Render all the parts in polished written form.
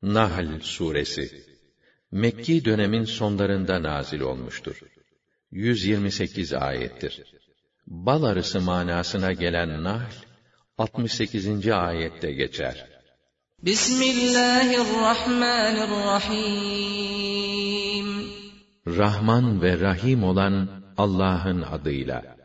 Nahl suresi Mekki dönemin sonlarında nazil olmuştur. 128 ayettir. Bal arısı manasına gelen Nahl 68. ayette geçer. Bismillahirrahmanirrahim. Rahman ve Rahim olan Allah'ın adıyla.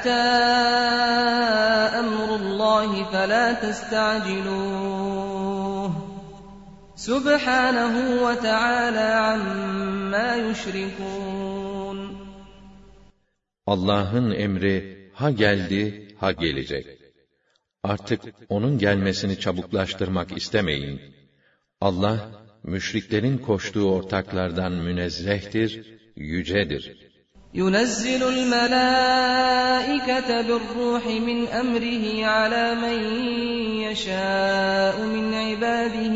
Ata emrullahi felâ testa'ciluh. Subhanahu ve Teala amma yüşrikûn. Allah'ın emri ha geldi, ha gelecek. Artık onun gelmesini çabuklaştırmak istemeyin. Allah, müşriklerin koştuğu ortaklardan münezzehtir, yücedir. يُنَزِّلُ الْمَلَائِكَةَ بِالرُّوحِ مِنْ أَمْرِهِ عَلَى مَنْ يَشَاءُ مِنْ عِبَادِهِ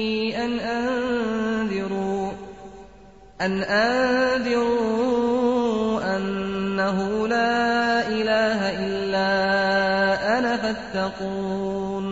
أَنْ أَنذِرُوا أَنَّهُ لَا إِلَٰهَ إِلَّا أَنَا فَاتَّقُونِ.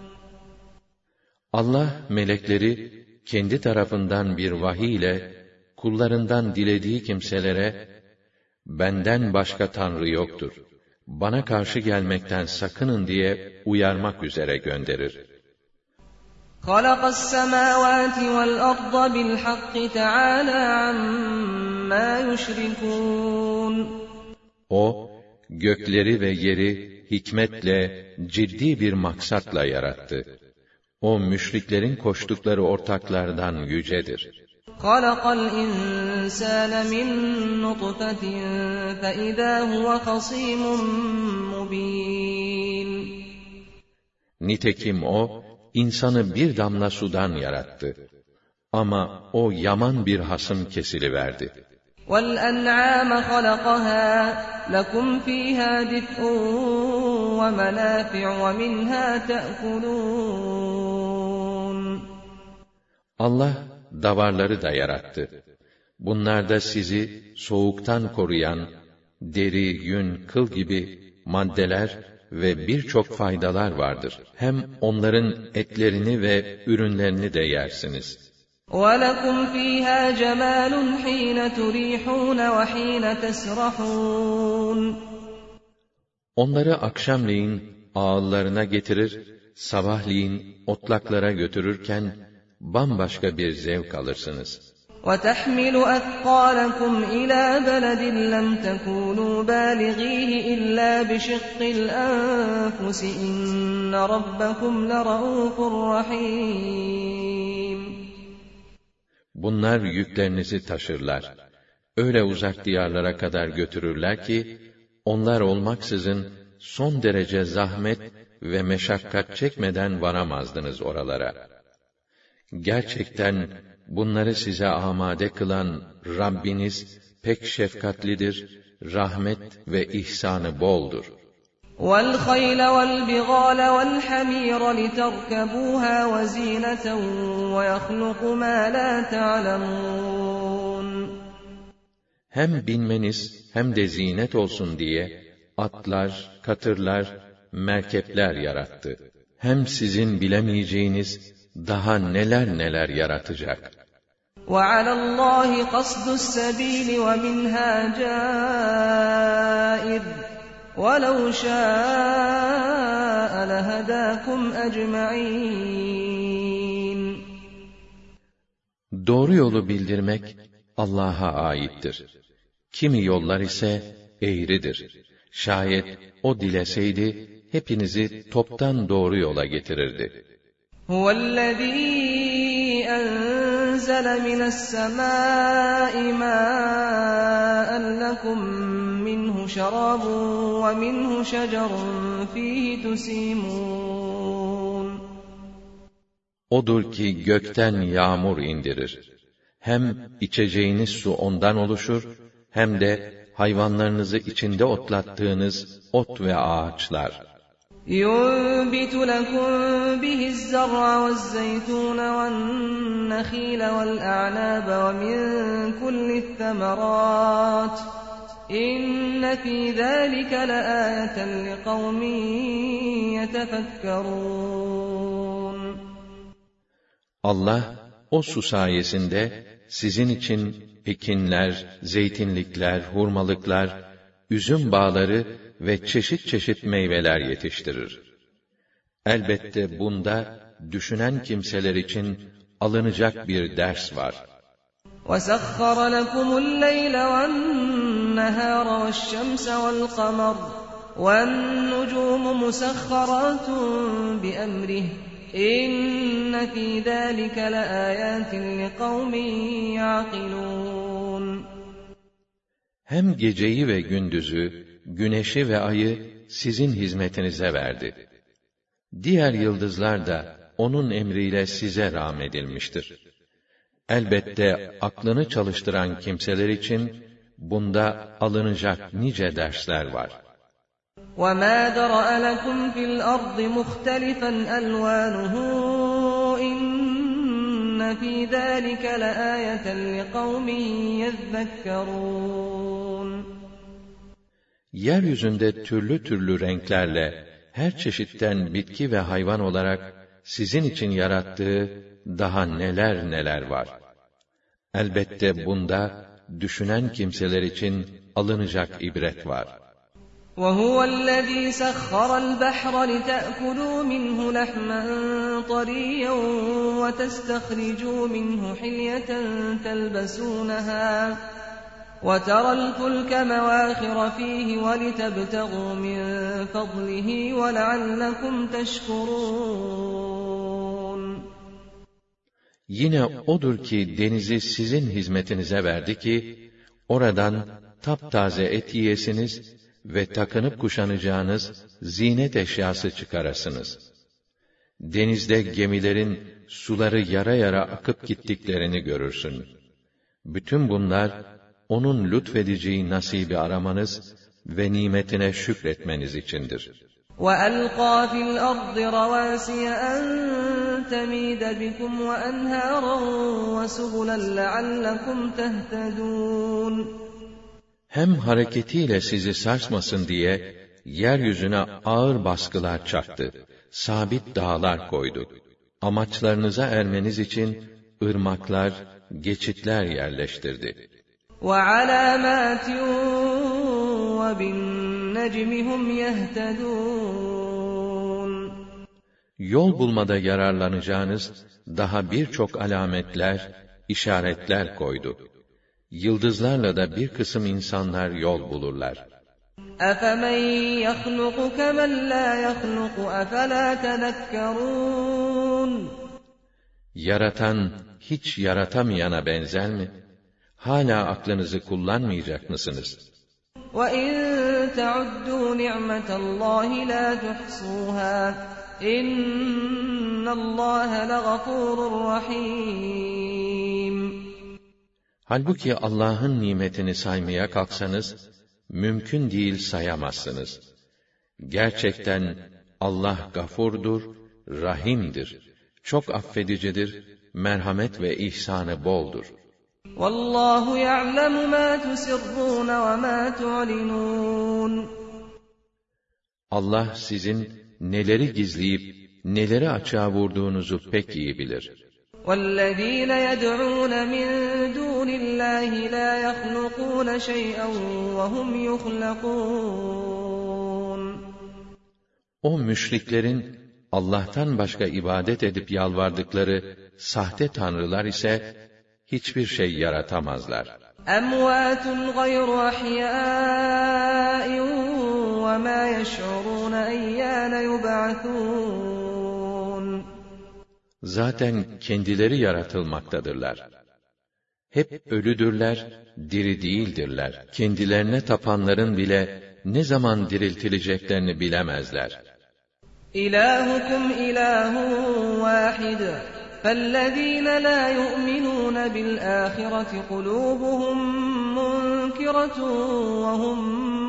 Allah melekleri kendi tarafından bir vahiy ile kullarından dilediği kimselere benden başka tanrı yoktur, bana karşı gelmekten sakının diye uyarmak üzere gönderir. خَلَقَ السَّمَاوَاتِ وَالْأَرْضَ بِالْحَقِّ تَعَالَى عَمَّا يُشْرِكُونَ. O, gökleri ve yeri hikmetle, ciddi bir maksatla yarattı. O, müşriklerin koştukları ortaklardan yücedir. خَلَقَ الْإِنسَانَ مِنْ نُطْفَةٍ فَإِذَا هُوَ خَصِيمٌ مُبِينٌ. Nitekim o, insanı bir damla sudan yarattı. Ama o yaman bir hasım kesiliverdi. وَالْأَنْعَامَ خَلَقَهَا لَكُمْ فِيهَا دِفْءٌ وَمَنَافِعُ وَمِنْهَا تَأْكُلُونَ. Allah davarları da yarattı. Bunlarda sizi soğuktan koruyan deri, yün, kıl gibi maddeler ve birçok faydalar vardır. Hem onların etlerini ve ürünlerini de yersiniz. وَلَكُمْ فِيهَا جَمَالٌ حِينَ تُرِيحُونَ وَحِينَ تَسْرَحُونَ. Onları akşamleyin ağıllarına getirir, sabahleyin otlaklara götürürken bambaşka bir zevk alırsınız. وَتَحْمِلُ أَثْقَالَكُمْ إِلَى بَلَدٍ لَمْ تَكُونُوا بَالِغِيهِ إِلَّا بِشِقِّ الْأَنفُسِ إِنَّ رَبَّكُمْ لَرَءُوفٌ رَحِيمٌ. Bunlar yüklerinizi taşırlar. Öyle uzak diyarlara kadar götürürler ki, onlar olmaksızın son derece zahmet ve meşakkat çekmeden varamazdınız oralara. Gerçekten bunları size amade kılan Rabbiniz pek şefkatlidir, rahmet ve ihsanı boldur. وَالْخَيْلَ وَالْبِغَالَ وَالْحَمِيرَ لِتَرْكَبُوهَا وَزِينَةً وَيَخْلُقُ مَا لَا تَعْلَمُونَ. Hem binmeniz hem de zinet olsun diye atlar, katırlar, merkepler yarattı. Hem sizin bilemeyeceğiniz daha neler neler yaratacak. وَعَلَى اللّٰهِ قَصْدُ السَّب۪يلِ وَمِنْهَا جَائِرٌ وَلَوْ شَاءَ لَهَدَاكُمْ أَجْمَعِينَ. Doğru yolu bildirmek Allah'a aittir. Kimi yollar ise eğridir. Şayet o dileseydi hepinizi toptan doğru yola getirirdi. هُوَ الَّذ۪ي أَنْزَلَ مِنَ السَّمَاءِ مَاءً لَكُمْ مِنْهُ شَرَابٌ وَمِنْهُ شَجَرٌ فِيهِ تُسِيمُونَ. Odur ki gökten yağmur indirir. Hem içeceğiniz su ondan oluşur, hem de hayvanlarınızı içinde otlattığınız ot ve ağaçlar. يُنْبِتُ لَكُمْ بِهِ الزَّرْعَ وَالزَّيْتُونَ وَالنَّخِيلَ وَالْأَعْنَابَ وَمِنْ كُلِّ الثَّمَرَاتِ إِنَّ فِي ذَٰلِكَ لَآيَةً لِقَوْمٍ يَتَفَكَّرُونَ. Allah o su sayesinde sizin için ekinler, zeytinlikler, hurmalıklar, üzüm bağları ve çeşit çeşit meyveler yetiştirir. Elbette bunda düşünen kimseler için alınacak bir ders var. وَسَخَّرَ لَكُمُ اللَّيْلَ وَالنَّهَارَ وَالشَّمْسَ وَالْقَمَرَ وَالنُّجُومُ مُسَخَّرَاتٌ بِأَمْرِهِ إِنَّ فِي ذَلِكَ لَآيَاتٍ لِقَوْمٍ يَعْقِلُونَ Hem geceyi ve gündüzü, güneşi ve ayı sizin hizmetinize verdi. Diğer yıldızlar da onun emriyle size rağmedilmiştir. Elbette aklını çalıştıran kimseler için bunda alınacak nice dersler var. وَمَا ذَرَأَ لَكُمْ فِي الْأَرْضِ مُخْتَلِفًا أَلْوَانُهُ إِنَّ فِي ذَلِكَ لَآيَةً لِقَوْمٍ يَذَّكَّرُونَ Yeryüzünde türlü türlü renklerle her çeşitten bitki ve hayvan olarak sizin için yarattığı daha neler neler var. Elbette bunda düşünen kimseler için alınacak ibret var. وَهُوَ الَّذ۪ي سَخَّرَ الْبَحْرَ لِتَأْكُلُوا مِنْهُ لَحْمًا طَرِيًّا وَتَسْتَخْرِجُوا مِنْهُ حِلْيَةً تَلْبَسُونَهَا وَتَرَى الْفُلْكَ مَوَاخِرَ فِيهِ وَلِتَبْتَغُوا مِنْ فَضْلِهِ وَلَعَلَّكُمْ تَشْكُرُونَ Yine odur ki denizi sizin hizmetinize verdi ki, oradan taptaze et yiyesiniz ve takınıp kuşanacağınız zinet eşyası çıkarasınız. Denizde gemilerin suları yara yara akıp gittiklerini görürsün. Bütün bunlar, onun lütfedeceği nasibi aramanız ve nimetine şükretmeniz içindir. وَأَلْقَى فِي الْأَرْضِ رَوَاسِيَ أَن تَمِيدَ بِكُمْ وَأَنْهَارًا وَسُبُلًا لَعَلَّكُمْ تَهْتَدُونَ Hem hareketiyle sizi sarsmasın diye, yeryüzüne ağır baskılar çaktı, sabit dağlar koydu. Amaçlarınıza ermeniz için ırmaklar, geçitler yerleştirdi. وَعَلَامَاتٍ وَبِالنَّجْمِ هُمْ يَهْتَدُونَ Yol bulmada yararlanacağınız daha birçok alametler, işaretler koydu. Yıldızlarla da bir kısım insanlar yol bulurlar. أَفَمَنْ يَخْلُقُ كَمَنْ لَا يَخْلُقُ أَفَلَا تَذَكَّرُونَ Yaratan, hiç yaratamayana benzer mi? Hala aklınızı kullanmayacak mısınız? وَإِنْ تَعُدُّوا نِعْمَةَ اللّٰهِ لَا تُحْصُوهَا إِنَّ اللّٰهَ لَغَفُورٌ رَحِيمٌ Halbuki Allah'ın nimetini saymaya kalksanız, mümkün değil sayamazsınız. Gerçekten Allah gafurdur, rahimdir, çok affedicidir, merhamet ve ihsanı boldur. وَاللّٰهُ يَعْلَمُ مَا تُسِرُّونَ وَمَا تُعْلِنُونَ Allah sizin neleri gizleyip neleri açığa vurduğunuzu pek iyi bilir. وَالَّذ۪ينَ يَدْعُونَ مِنْ دُونِ اللّٰهِ لَا يَخْلُقُونَ شَيْئًا وَهُمْ يُخْلَقُونَ O müşriklerin Allah'tan başka ibadet edip yalvardıkları sahte tanrılar ise hiçbir şey yaratamazlar. أَمْوَاتٌ غَيْرُ أَحْيَاءٍ وَمَا يَشْعُرُونَ أَيَّانَ يُبْعَثُونَ Zaten kendileri yaratılmaktadırlar. Hep ölüdürler, diri değildirler. Kendilerine tapanların bile ne zaman diriltileceklerini bilemezler. إِلَٰهُكُمْ إِلَٰهٌ وَاحِدٌ فَالَّذ۪ينَ لَا يُؤْمِنُونَ بِالْآخِرَةِ قُلُوبُهُمْ مُنْكِرَةٌ وَهُمْ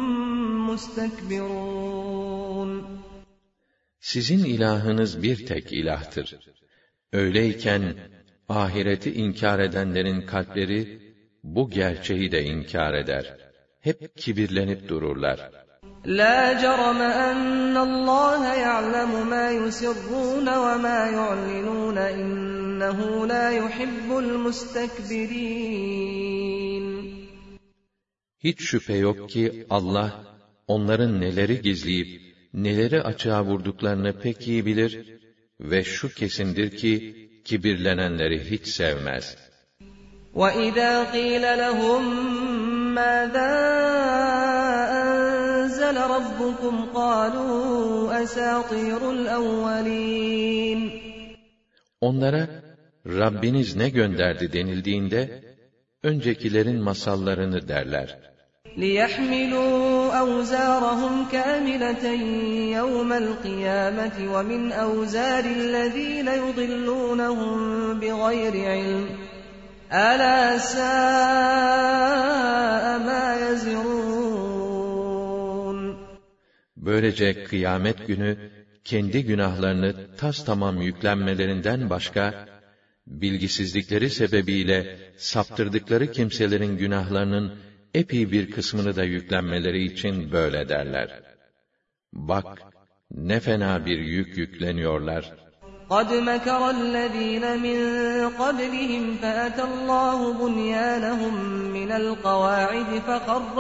مُسْتَكْبِرُونَ Sizin ilahınız bir tek ilahtır. Öyleyken ahireti inkar edenlerin kalpleri bu gerçeği de inkar eder. Hep kibirlenip dururlar. لا جرم أن الله يعلم ما يسرون وما يعلنون إنه لا يحب المستكبرين. Hiç şüphe yok ki Allah, onların neleri gizleyip, neleri açığa vurduklarını pek iyi bilir ve şu kesindir ki, kibirlenenleri hiç sevmez. وَإِذَا قِيلَ لَهُمْ مَاذَا أَنزَلَ رَبُّكُمْ قَالُوا أَسَاطِيرُ الْأَوَّلِينَ. Onlara, Rabbiniz ne gönderdi denildiğinde, öncekilerin masallarını derler. لِيَحْمِلُوا أَوْزَارَهُمْ كَامِلَةً يَوْمَ الْقِيَامَةِ وَمِنْ أَوْزَارِ الَّذِينَ يُضِلُّونَهُم بِغَيْرِ عِلْمٍ أَلَا سَاءَ مَا يَزِرُونَ. Böylece kıyamet günü, kendi günahlarını tastamam yüklenmelerinden başka, bilgisizlikleri sebebiyle saptırdıkları kimselerin günahlarının epey bir kısmını da yüklenmeleri için böyle derler. Bak, ne fena bir yük yükleniyorlar. قَدْ مَكَرَ الَّذ۪ينَ مِنْ قَبْلِهِمْ فَأَتَى اللّٰهُ بُنْيَانَهُمْ مِنَ الْقَوَاعِدِ فَخَرَّ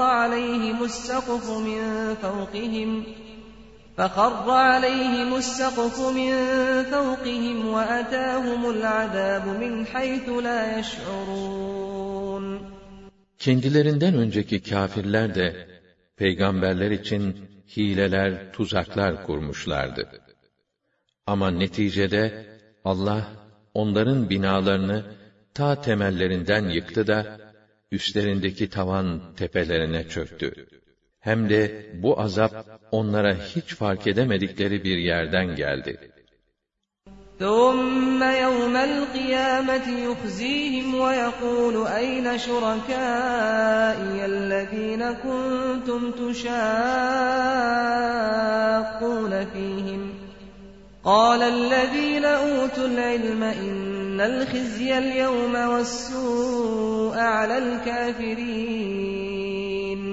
عَلَيْهِمُ السَّقْفُ مِنْ فَوْقِهِمْ وَأَتَاهُمُ الْعَذَابُ مِنْ حَيْثُ لَا يَشْعُرُونَ. Kendilerinden önceki kâfirler de, peygamberler için hileler, tuzaklar kurmuşlardı. Ama neticede, Allah, onların binalarını ta temellerinden yıktı da, üstlerindeki tavan tepelerine çöktü. Hem de bu azap, onlara hiç fark edemedikleri bir yerden geldi. ثُمَّ يَوْمَ الْقِيَامَةِ يُخْزِيهِمْ وَيَقُولُ أَيْنَ شُرَكَائِيَ الَّذِينَ كُنتُمْ تُشَاقُّونَ فِيهِمْ قَالَ الَّذِينَ أُوتُوا الْعِلْمَ إِنَّ الْخِزْيَ الْيَوْمَ وَالسُّوءَ عَلَى الْكَافِرِينَ.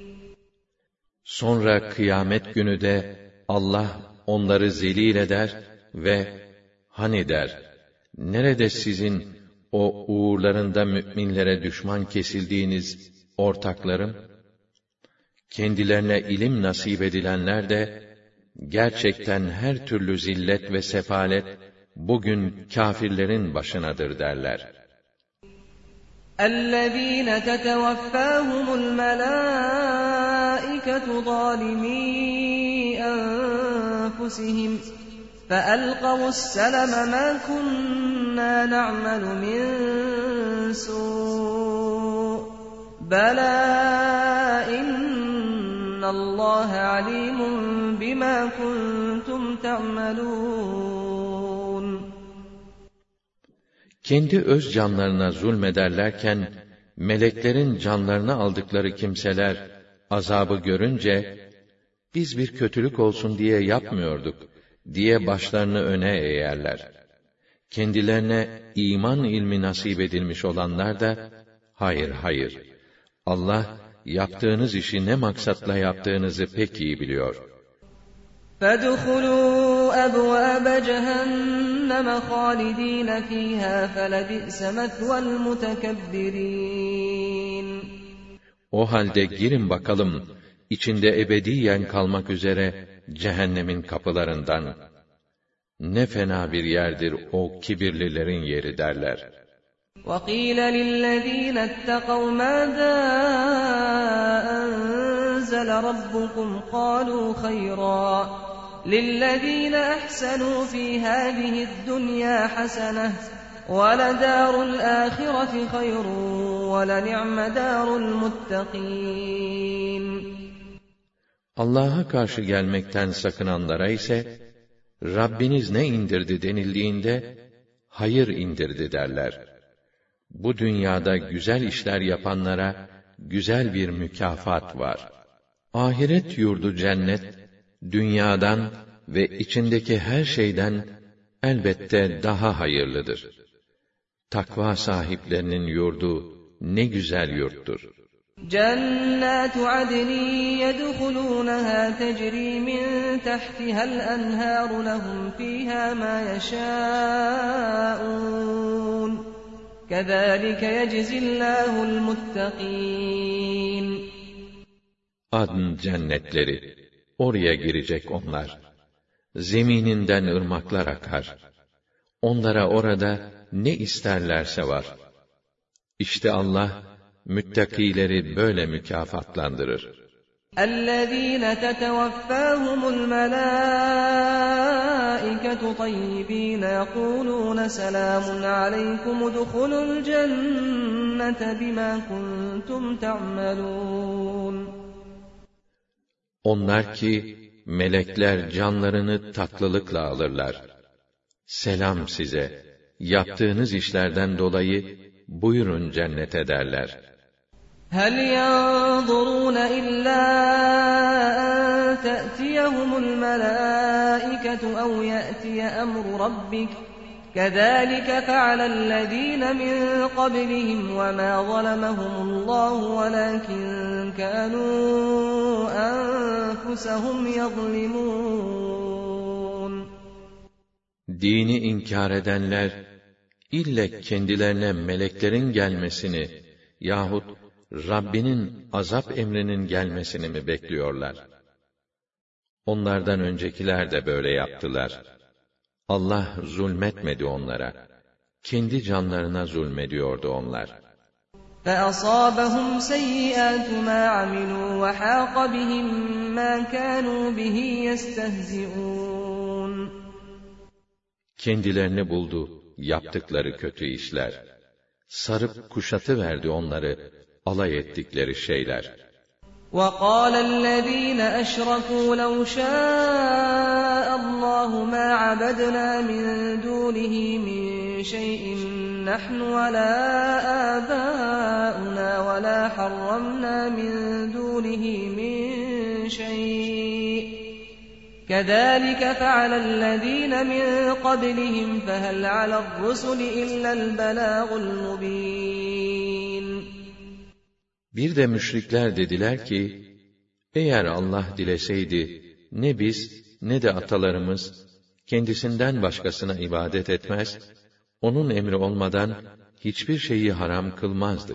Sonra kıyamet günü de Allah onları zelil eder ve hani der, nerede sizin o uğurlarında müminlere düşman kesildiğiniz ortaklarım? Kendilerine ilim nasip edilenler de, gerçekten her türlü zillet ve sefalet, bugün kâfirlerin başınadır derler. اَلَّذ۪ينَ تَتَوَفَّاهُمُ الْمَلَائِكَةُ ظَالِمِي أَنفُسِهِمْ فَأَلْقَوُا السَّلَمَ مَا كُنَّا نَعْمَلُ مِنْ سُوءٍ بَلَى إِنَّ اللّٰهَ عَلِيمٌ بِمَا كُنْتُمْ تَعْمَلُونَ. Kendi öz canlarına zulmederlerken, meleklerin canlarını aldıkları kimseler, azabı görünce, biz bir kötülük olsun diye yapmıyorduk, diye başlarını öne eğerler. Kendilerine iman ilmi nasip edilmiş olanlar da, hayır hayır, Allah, yaptığınız işi ne maksatla yaptığınızı pek iyi biliyor. فَادْخُلُوا أَبْوَابَ جَهَنَّمَ خَالِد۪ينَ ف۪يهَا فَلَبِئْسَ مَثْوَى الْمُتَكَبِّر۪ينَ. O halde girin bakalım, içinde ebediyen kalmak üzere cehennemin kapılarından. Ne fena bir yerdir o kibirlilerin yeri derler. وَقِيلَ لِلَّذ۪ينَ اتَّقَوْا مَاذَا أَنزَلَ رَبُّكُمْ قَالُوا خَيْرًا لِلَّذ۪ينَ أَحْسَنُوا فِي هَذِهِ الدُّنْيَا حَسَنَةٌ وَلَدَارُ الْآخِرَةِ خَيْرٌ وَلَنِعْمَ دَارُ الْمُتَّقِينَ. Allah'a karşı gelmekten sakınanlara ise, Rabbiniz ne indirdi denildiğinde, hayır indirdi derler. Bu dünyada güzel işler yapanlara, güzel bir mükafat var. Ahiret yurdu cennet, dünyadan ve içindeki her şeyden elbette daha hayırlıdır. Takva sahiplerinin yurdu ne güzel yurttur. جنات عدن يدخلونها تجري من تحتها الأنهار لهم فيها ما يشاءون كذلك يجزي الله المتقين. Adn cennetleri, oraya girecek onlar. Zemininden ırmaklar akar. Onlara orada ne isterlerse var. İşte Allah, müttakileri böyle mükafatlandırır. اَلَّذ۪ينَ تَتَوَفَّاهُمُ الْمَلَائِكَةُ طَيِّب۪ينَ يَقُولُونَ سَلَامٌ عَلَيْكُمُ ادْخُلُوا الْجَنَّةَ بِمَا كُنْتُمْ تَعْمَلُونَ. Onlar ki, melekler canlarını tatlılıkla alırlar. Selam size, yaptığınız işlerden dolayı buyurun cennete derler. هَلْ يَنْظُرُونَ إِلَّا أَنْ تَأْتِيَهُمُ الْمَلَائِكَةُ أَوْ يَأْتِيَ أَمْرُ رَبِّكَ كَذَلِكَ فَعَلَ الَّذ۪ينَ مِنْ قَبْلِهِمْ وَمَا ظَلَمَهُمُ اللّٰهُ وَلَكِنْ كَانُوا أَنْفُسَهُمْ يَظْلِمُونَ. Dini inkar edenler, ille kendilerine meleklerin gelmesini yahut Rabbinin azap emrinin gelmesini mi bekliyorlar? Onlardan öncekiler de böyle yaptılar. Allah zulmetmedi onlara. Kendi canlarına zulmediyordu onlar. فَأَصَابَهُمْ سَيِّئَاتُ مَا عَمِلُوا وَحَاقَ بِهِمْ مَا كَانُوا بِهِ يَسْتَهْزِئُونَ. Kendilerini buldu yaptıkları kötü işler. Sarıp kuşatıverdi onları alay ettikleri şeyler. وَقَالَ الَّذ۪ينَ أَشْرَكُوا لَوْ شَاءَ اللّٰهُ مَا عَبَدْنَا مِنْ دُونِهِ مِنْ شَيْءٍ نَحْنُ وَلَا آبَاؤُنَا وَلَا حَرَّمْنَا مِنْ دُونِهِ مِنْ شَيْءٍ كَذَلِكَ فَعَلَ الَّذ۪ينَ مِنْ قَبْلِهِمْ فَهَلْ عَلَى الرُّسُلِ إِلَّا الْبَلَاغُ الْمُب۪ينَ. Bir de müşrikler dediler ki, eğer Allah dileseydi, ne biz, ne de atalarımız, kendisinden başkasına ibadet etmez, onun emri olmadan, hiçbir şeyi haram kılmazdık.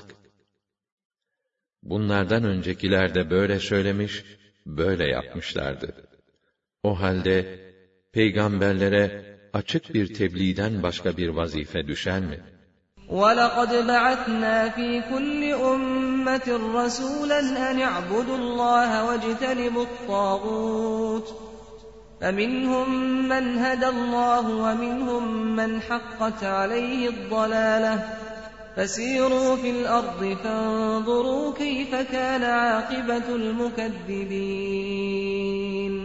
Bunlardan öncekiler de böyle söylemiş, böyle yapmışlardı. O halde, peygamberlere açık bir tebliğden başka bir vazife düşer mi? وَلَقَدْ بَعَثْنَا ف۪ي كُلِّ أُمَّةٍ رَسُولًا أَنِ اعْبُدُوا اللّٰهَ وَاجْتَنِبُوا الطَّاغُوتَ فَمِنْهُمْ مَنْ هَدَى اللّٰهُ وَمِنْهُمْ مَنْ حَقَّتْ عَلَيْهِ الضَّلَالَةُ فَسِيرُوا فِي الْأَرْضِ فَانظُرُوا كَيْفَ كَانَ عَاقِبَةُ الْمُكَذِّبِينَ.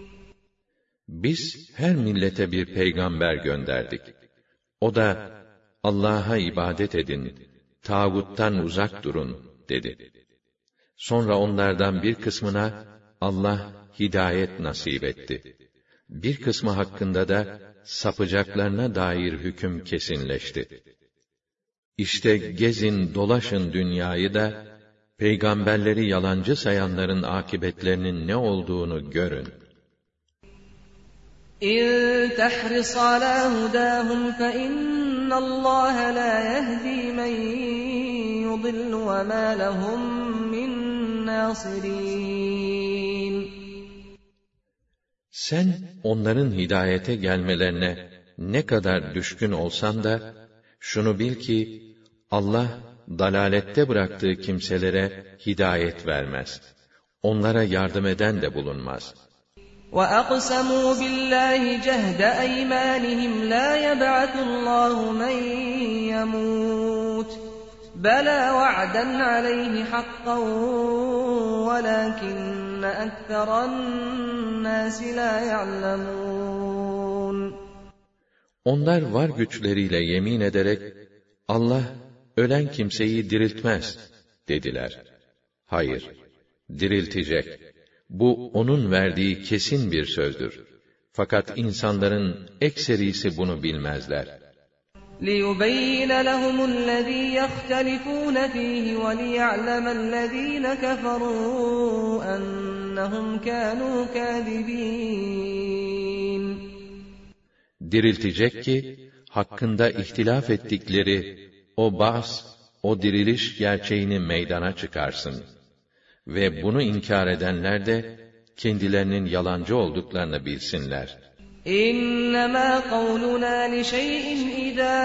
Biz her millete bir peygamber gönderdik. O da, Allah'a ibadet edin, tağuttan uzak durun, dedi. Sonra onlardan bir kısmına, Allah hidayet nasip etti. Bir kısmı hakkında da, sapacaklarına dair hüküm kesinleşti. İşte gezin, dolaşın dünyayı da, peygamberleri yalancı sayanların akıbetlerinin ne olduğunu görün. اِنْ تَحْرِصْ عَلَى هُدَاهُمْ فَإِنَّ اللّٰهَ لَا يَهْدِي مَنْ يُضِلُّ وَمَا لَهُمْ مِنْ نَاصِرِينَ. Sen onların hidayete gelmelerine ne kadar düşkün olsan da, şunu bil ki, Allah dalalette bıraktığı kimselere hidayet vermez. Onlara yardım eden de bulunmaz. وَأَقْسَمُوا بِاللّٰهِ جَهْدَ أَيْمَانِهِمْ لَا يَبْعَثُ اللّٰهُ مَنْ يَمُوتُ بَلَى وَعْدًا عَلَيْهِ حَقًّا وَلَكِنَّ أَكْثَرَ النَّاسِ لَا يَعْلَمُونَ. Onlar var güçleriyle yemin ederek, Allah ölen kimseyi diriltmez dediler. Hayır, diriltecek. Bu onun verdiği kesin bir sözdür. Fakat insanların ekserisi bunu bilmezler. لِيُبَيِّنَ لَهُمُ الَّذ۪ي يَخْتَلِفُونَ ف۪يهِ وَلِيَعْلَمَ الَّذ۪ينَ كَفَرُوا أَنَّهُمْ كَانُوا كَاذِب۪ينَ. Diriltecek ki, hakkında ihtilaf ettikleri o ba's, o diriliş gerçeğini meydana çıkarsın. Ve bunu inkar edenler de, kendilerinin yalancı olduklarını bilsinler. İnnemâ kavlunâ li şey'in idâ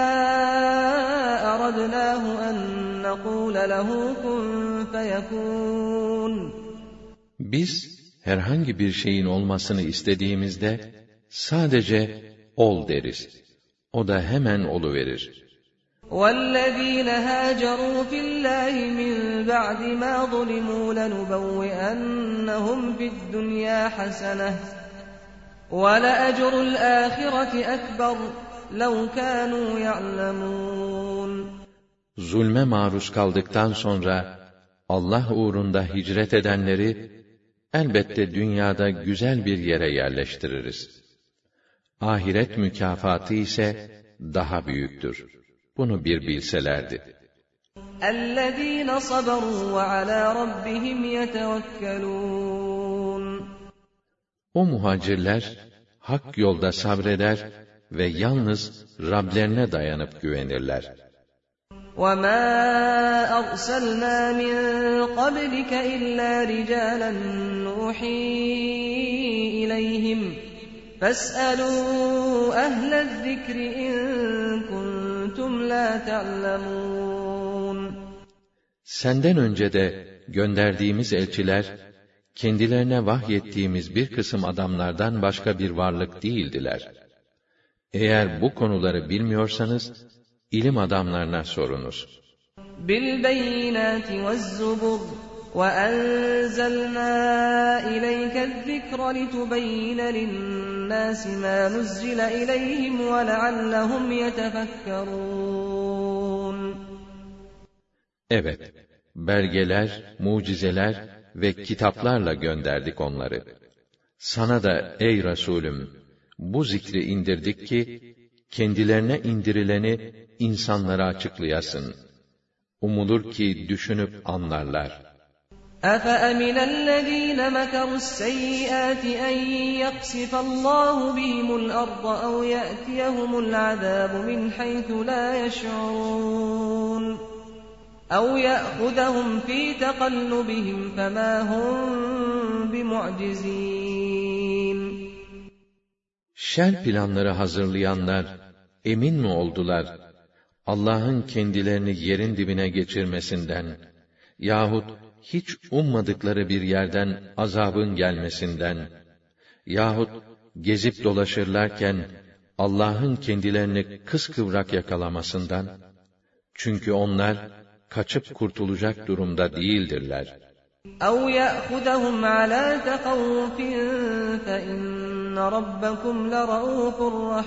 aradnâhu en nekûle lehu kun feyekûn. Biz, herhangi bir şeyin olmasını istediğimizde, sadece ol deriz. O da hemen oluverir. وَالَّذ۪ينَ هَاجَرُوا فِي اللّٰهِ مِنْ بَعْدِ مَا ظُلِمُوا لَنُبَوِّئَنَّهُمْ فِي الدُّنْيَا حَسَنَةً وَلَأَجْرُ الْآخِرَةِ أَكْبَرُ لَوْ كَانُوا يَعْلَمُونَ. Zulme maruz kaldıktan sonra, Allah uğrunda hicret edenleri, elbette dünyada güzel bir yere yerleştiririz. Ahiret mükafatı ise daha büyüktür. Bunu bir bilselerdi. اَلَّذ۪ينَ صَبَرُوا وَعَلَى رَبِّهِمْ يَتَوَكَّلُونَ. O muhacirler, hak yolda sabreder ve yalnız Rablerine dayanıp güvenirler. وَمَا أَرْسَلْنَا مِنْ قَبْلِكَ إِلَّا رِجَالًا نُوحِي إِلَيْهِمْ فَاسْأَلُوا أَهْلَ الذِّكْرِ إِنْ كُنْتُمْ لَا تَعْلَمُونَ. Senden önce de gönderdiğimiz elçiler, kendilerine vahyettiğimiz bir kısım adamlardan başka bir varlık değildiler. Eğer bu konuları bilmiyorsanız, ilim adamlarına sorunuz. بِالْبَيِّنَاتِ وَالزُّبُرِ وَأَنْزَلْنَا إِلَيْكَ الذِّكْرَ لِتُبَيِّنَ لِلنَّاسِ مَا نُزِّلَ إِلَيْهِمْ وَلَعَلَّهُمْ يَتَفَكَّرُونَ. Evet, belgeler, mucizeler ve kitaplarla gönderdik onları. Sana da ey Resulüm, bu zikri indirdik ki, kendilerine indirileni insanlara açıklayasın. Umulur ki düşünüp anlarlar. أَفَأَمِنَ الَّذ۪ينَ مَكَرُوا السَّيِّئَاتِ أَنْ يَقْسِفَ اللّٰهُ بِهِمُ الْأَرْضَ أَوْ يَأْتِيَهُمُ الْعَذَابُ مِنْ حَيْثُ لَا يَشْعُرُونَ أَوْ يَأْخُذَهُمْ فِي تَقَلُّبِهِمْ فَمَا هُمْ بِمُعْجِزِينَ. Şer planları hazırlayanlar, emin mi oldular, Allah'ın kendilerini yerin dibine geçirmesinden, yahut hiç ummadıkları bir yerden azabın gelmesinden, yahut gezip dolaşırlarken, Allah'ın kendilerini kıskıvrak yakalamasından, çünkü onlar, kaçıp kurtulacak durumda değildirler. اَوْ يَأْخُذَهُمْ عَلَى تَخَوُّفٍ فَاِنَّ رَبَّكُمْ لَرَءُوفٌ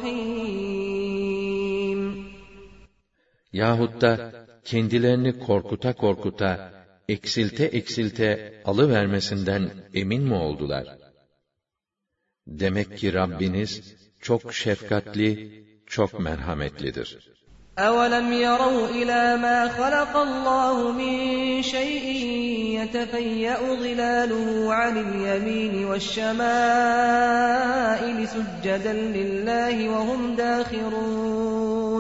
رَحِيمٌ. Yahut da kendilerini korkuta korkuta, eksilte eksilte alıvermesinden emin mi oldular? Demek ki Rabbiniz çok şefkatli, çok merhametlidir. أَوَلَمْ يَرَوْا إِلَى مَا خَلَقَ اللّٰهُ مِنْ شَيْءٍ يَتَفَيَّأُ ظِلَالُهُ عَنِ الْيَمِينِ وَالشَّمَائِلِ سُجَّدًا لِلّٰهِ وَهُمْ دَاخِرُونَ.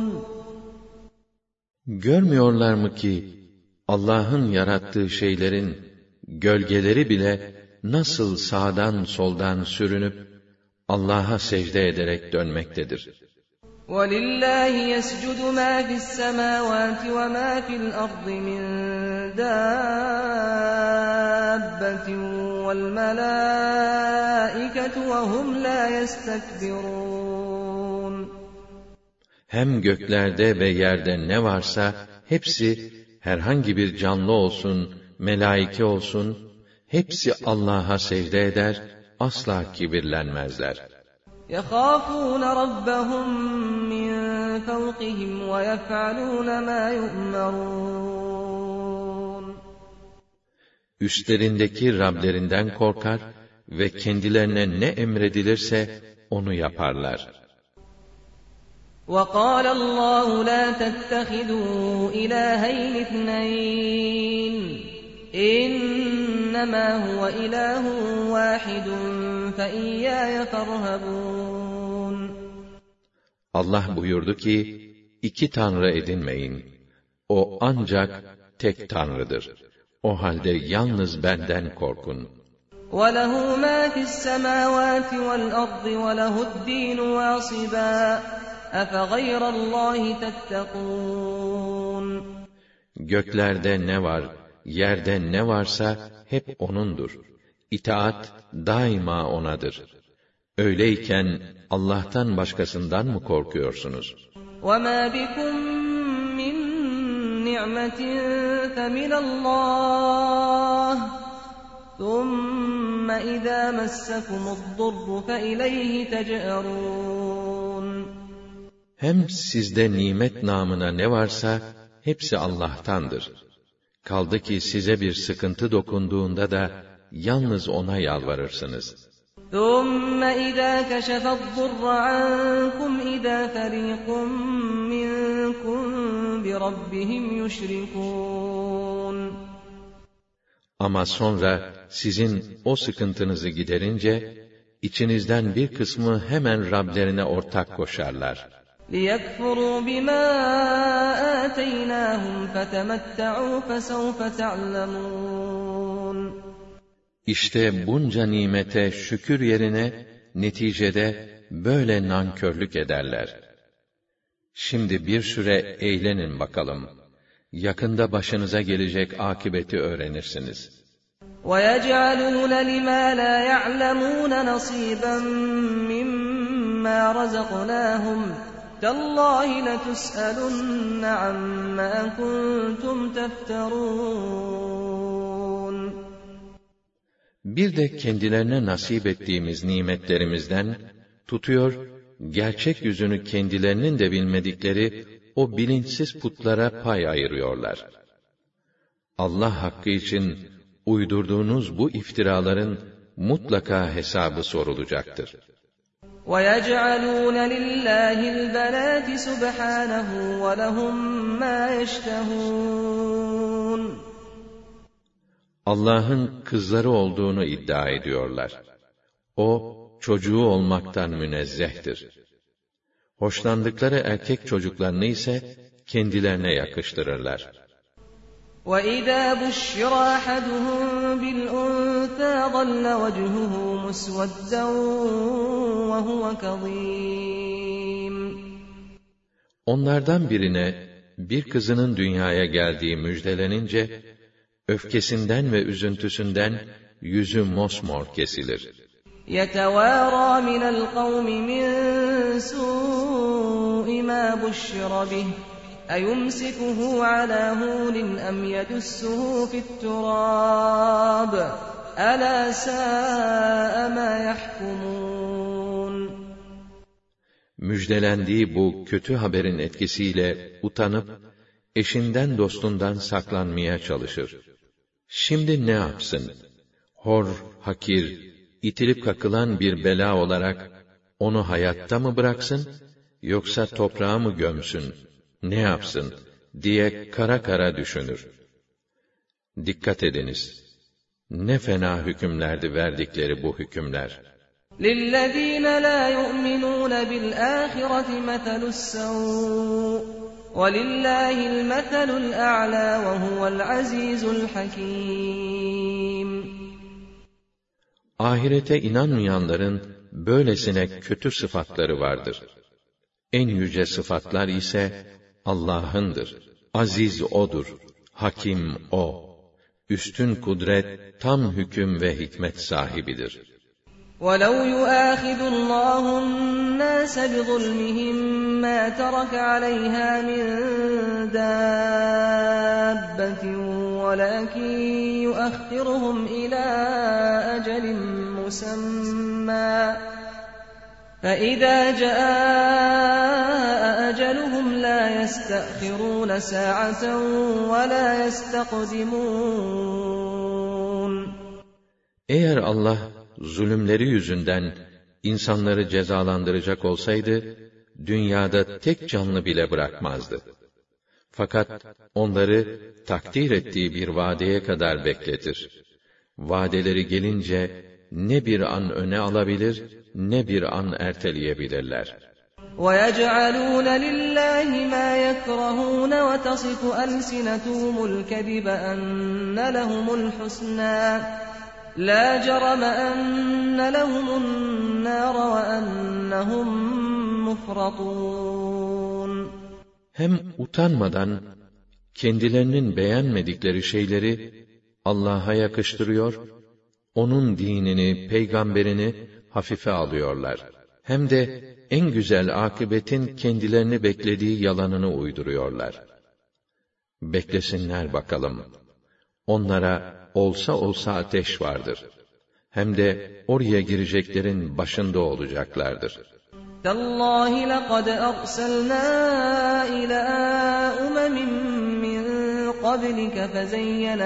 Görmüyorlar mı ki, Allah'ın yarattığı şeylerin gölgeleri bile nasıl sağdan soldan sürünüp Allah'a secde ederek dönmektedir. وَلِلَّهِ يَسْجُدُ مَا فِي السَّمَاوَاتِ وَمَا فِي الْأَرْضِ مِنْ دَابَّةٍ وَالْمَلَائِكَةُ وَهُمْ لَا يَسْتَكْبِرُونَ. Hem göklerde ve yerde ne varsa, hepsi, herhangi bir canlı olsun, melaike olsun, hepsi Allah'a secde eder, asla kibirlenmezler. يَخَافُونَ رَبَّهُمْ مِنْ فَوْقِهِمْ وَيَفْعَلُونَ مَا يُؤْمَرُونَ. Üstlerindeki Rablerinden korkar ve kendilerine ne emredilirse onu yaparlar. وَقَالَ اللّٰهُ لَا تَتَّخِذُوا إِلَٰهَيْنِ اثْنَيْنِ إِنَّمَا هُوَ إِلَٰهٌ وَاحِدٌ فَإِيَّايَ فَارْهَبُونِ. Allah buyurdu ki, iki tanrı edinmeyin. O ancak tek Tanrıdır. O halde yalnız benden korkun. وَلَهُ مَا فِي السَّمَاوَاتِ وَالْأَرْضِ وَلَهُ الدِّينُ وَاصِبًا أَفَغَيْرَ اللّٰهِ تَتَّقُونَ. Göklerde ne var, yerde ne varsa hep O'nundur. İtaat daima O'nadır. Öyleyken Allah'tan başkasından mı korkuyorsunuz? وَمَا بِكُم مِّن نِّعْمَةٍ فَمِنَ اللّٰهِ ثُمَّ إِذَا مَسَّكُمُ الضُّرُّ فَإِلَيْهِ تَجْأَرُونَ. Hem sizde nimet namına ne varsa hepsi Allah'tandır. Kaldı ki size bir sıkıntı dokunduğunda da yalnız O'na yalvarırsınız. ثُمَّ إِذَا كَشَفَ الضُّرَّ عَنكُمْ إِذَا فَرِيقٌ مِّنكُم بِرَبِّهِمْ يُشْرِكُونَ. Ama sonra sizin o sıkıntınızı giderince, içinizden bir kısmı hemen Rablerine ortak koşarlar. لِيَكْفُرُوا بِمَا آتَيْنَاهُمْ فَتَمَتَّعُوا فَسَوْفَ تَعْلَمُونَ. İşte bunca nimete şükür yerine, neticede böyle nankörlük ederler. Şimdi bir süre eğlenin bakalım. Yakında başınıza gelecek akibeti öğrenirsiniz. وَيَجْعَلُونَ لِمَا لَا يَعْلَمُونَ نَصِيبًا مِّمَّا رَزَقْنَاهُمْ تَاللّٰهِ لَتُسْأَلُنَّ عَمَّا كُنتُمْ تَفْتَرُونَ. Bir de kendilerine nasip ettiğimiz nimetlerimizden tutuyor, gerçek yüzünü kendilerinin de bilmedikleri o bilinçsiz putlara pay ayırıyorlar. Allah hakkı için uydurduğunuz bu iftiraların mutlaka hesabı sorulacaktır. وَيَجْعَلُونَ لِلّٰهِ الْبَنَاتِ سُبْحَانَهُ وَلَهُم مَّا يَشْتَهُونَ. Allah'ın kızları olduğunu iddia ediyorlar. O, çocuğu olmaktan münezzehtir. Hoşlandıkları erkek çocuklarını ise kendilerine yakıştırırlar. وَإِذَا بُشِّرَ أَحَدُهُم بِالْأُنثَىٰ ظَلَّ وَجْهُهُ مُسْوَدًّا وَهُوَ كَظِيمٌ. Onlardan birine bir kızının dünyaya geldiği müjdelenince, öfkesinden ve üzüntüsünden yüzü mosmor kesilir. يَتَوَارَى مِنَ الْقَوْمِ مِنْ سُوءِ مَا بُشِّرَ بِهِ أَيُمْسِكُهُ عَلَى هُونٍ أَمْ يَدُسُّهُ فِي التُّرَابِ أَلَا سَاءَ مَا يَحْكُمُونَ. Müjdelendiği bu kötü haberin etkisiyle utanıp, eşinden dostundan saklanmaya çalışır. Şimdi ne yapsın? Hor, hakir, itilip kakılan bir bela olarak onu hayatta mı bıraksın, yoksa toprağa mı gömsün? Ne yapsın diye kara kara düşünür. Dikkat ediniz. Ne fena hükümlerdi verdikleri bu hükümler. لِلَّذ۪ينَ لَا يُؤْمِنُونَ بِالْآخِرَةِ مَثَلُ السَّوْءِ وَلِلَّهِ الْمَثَلُ الْأَعْلَى وَهُوَ الْعَز۪يزُ الْحَك۪يمُ. Ahirete inanmayanların böylesine kötü sıfatları vardır. En yüce sıfatlar ise Allah'ındır. Aziz O'dur, Hakim O. Üstün kudret, tam hüküm ve hikmet sahibidir. وَلَوْ يُؤَاخِذُ اللّٰهُ النَّاسَ بِظُلْمِهِمْ مَا تَرَكَ عَلَيْهَا مِنْ دَابَّةٍ وَلَكِنْ يُؤَخِّرُهُمْ إِلَى أَجَلٍ مُّسَمًّى فَإِذَا جَاءَ أَجَلُهُمْ لَا يَسْتَأْخِرُونَ سَاعَةً وَلَا يَسْتَقْدِمُونَ. Eğer Allah zulümleri yüzünden insanları cezalandıracak olsaydı, dünyada tek canlı bile bırakmazdı. Fakat onları takdir ettiği bir vadeye kadar bekletir. Vadeleri gelince ne bir an öne alabilir, ne bir an erteleyebilirler. وَيَجْعَلُونَ لِلَّهِ مَا يَكْرَهُونَ وَتَصِفُ أَلْسِنَتُهُمُ الْكَذِبَ أَنَّ لَهُمُ الْحُسْنَى لَا جَرَمَ أَنَّ لَهُمُ النَّارَ وَأَنَّهُمْ مُفْرَطُونَ. Hem utanmadan kendilerinin beğenmedikleri şeyleri Allah'a yakıştırıyor, onun dinini, peygamberini hafife alıyorlar. Hem de en güzel akıbetin kendilerini beklediği yalanını uyduruyorlar. Beklesinler bakalım. Onlara olsa ateş vardır. Hem de oraya gireceklerin başında olacaklardır. تَاللَّهِ لَقَدْ أَرْسَلْنَا إِلَى أُمَمٍ مِّن قَبْلِكَ فَزَيَّنَ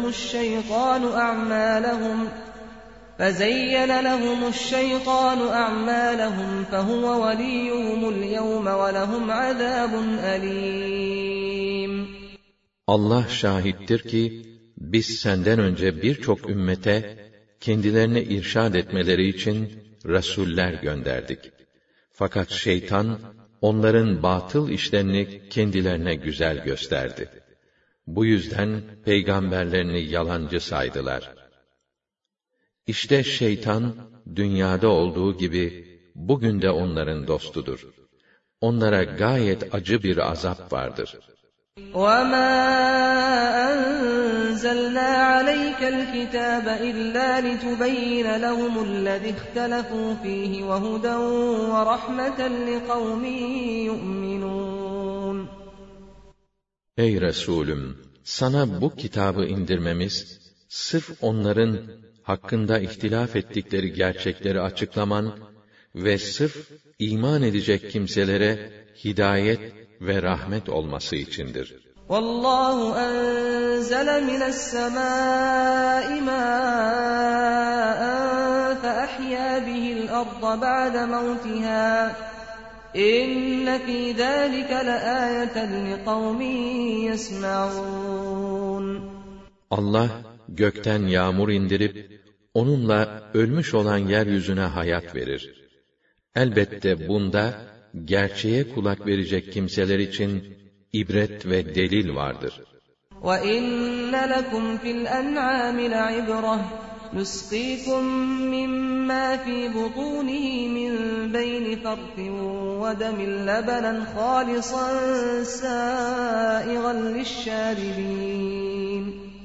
لَهُمُ الشَّيْطَانُ أَعْمَالَهُمْ فَهُوَ وَلِيُّهُمُ الْيَوْمَ وَلَهُمْ عَذَابٌ أَلِيمٌ. Allah şahittir ki, biz senden önce birçok ümmete kendilerine irşad etmeleri için rasuller gönderdik. Fakat şeytan onların batıl işlerini kendilerine güzel gösterdi. Bu yüzden peygamberlerini yalancı saydılar. İşte şeytan dünyada olduğu gibi bugün de onların dostudur. Onlara gayet acı bir azap vardır. وَمَا أَنزَلْنَا عَلَيْكَ الْكِتَابَ إِلَّا لِتُبَيِّنَ لَهُمُ الَّذِي اخْتَلَفُوا فِيهِ وَهُدًى وَرَحْمَةً لِقَوْمٍ يُؤْمِنُونَ. Ey Resulüm! Sana bu kitabı indirmemiz, sırf onların hakkında ihtilaf ettikleri gerçekleri açıklaman ve sırf iman edecek kimselere hidayet ve rahmet olması içindir. وَاللّٰهُ أَنزَلَ مِنَ السَّمَاءِ مَاءً فَأَحْيَا بِهِ الْأَرْضَ بَعْدَ مَوْتِهَا إِنَّ فِي ذَٰلِكَ لَآيَةً لِقَوْمٍ يَسْمَعُونَ. Allah gökten yağmur indirip onunla ölmüş olan yeryüzüne hayat verir. Elbette bunda gerçeğe kulak verecek kimseler için ibret ve delil vardır. وَإِنَّ لَكُمْ فِي الْأَنْعَامِ لَعِبْرَةً نُسْقِيكُم مِّمَّا فِي بُطُونِهِ مِن بَيْنِ فَرْثٍ وَدَمٍ لَبَنًا خَالِصًا سَائِغًا لِلشَّارِبِينَ.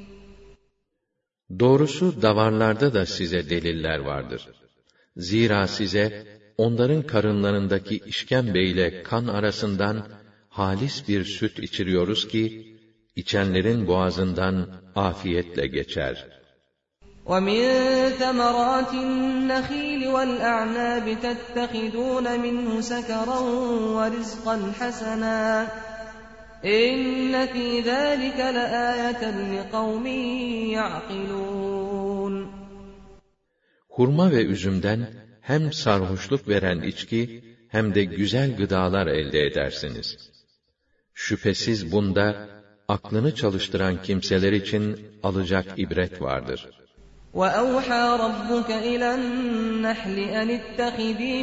Doğrusu davarlarda da size deliller vardır. Zira size onların karınlarındaki işkembe ile kan arasından halis bir süt içiriyoruz ki, içenlerin boğazından afiyetle geçer. وَمِن ثَمَرَاتِ النَّخِيلِ وَالْأَعْنَابِ تَتَّخِذُونَ مِنْهُ سَكَرًا وَرِزْقًا حَسَنًا إِنَّ فِي ذَٰلِكَ لَآيَةً لِقَوْمٍ يَعْقِلُونَ. Hurma ve üzümden hem sarhoşluk veren içki, hem de güzel gıdalar elde edersiniz. Şüphesiz bunda, aklını çalıştıran kimseler için alacak ibret vardır. وَأَوْحَى رَبُّكَ إِلَى النَّحْلِ أَنِ اتَّخِذِي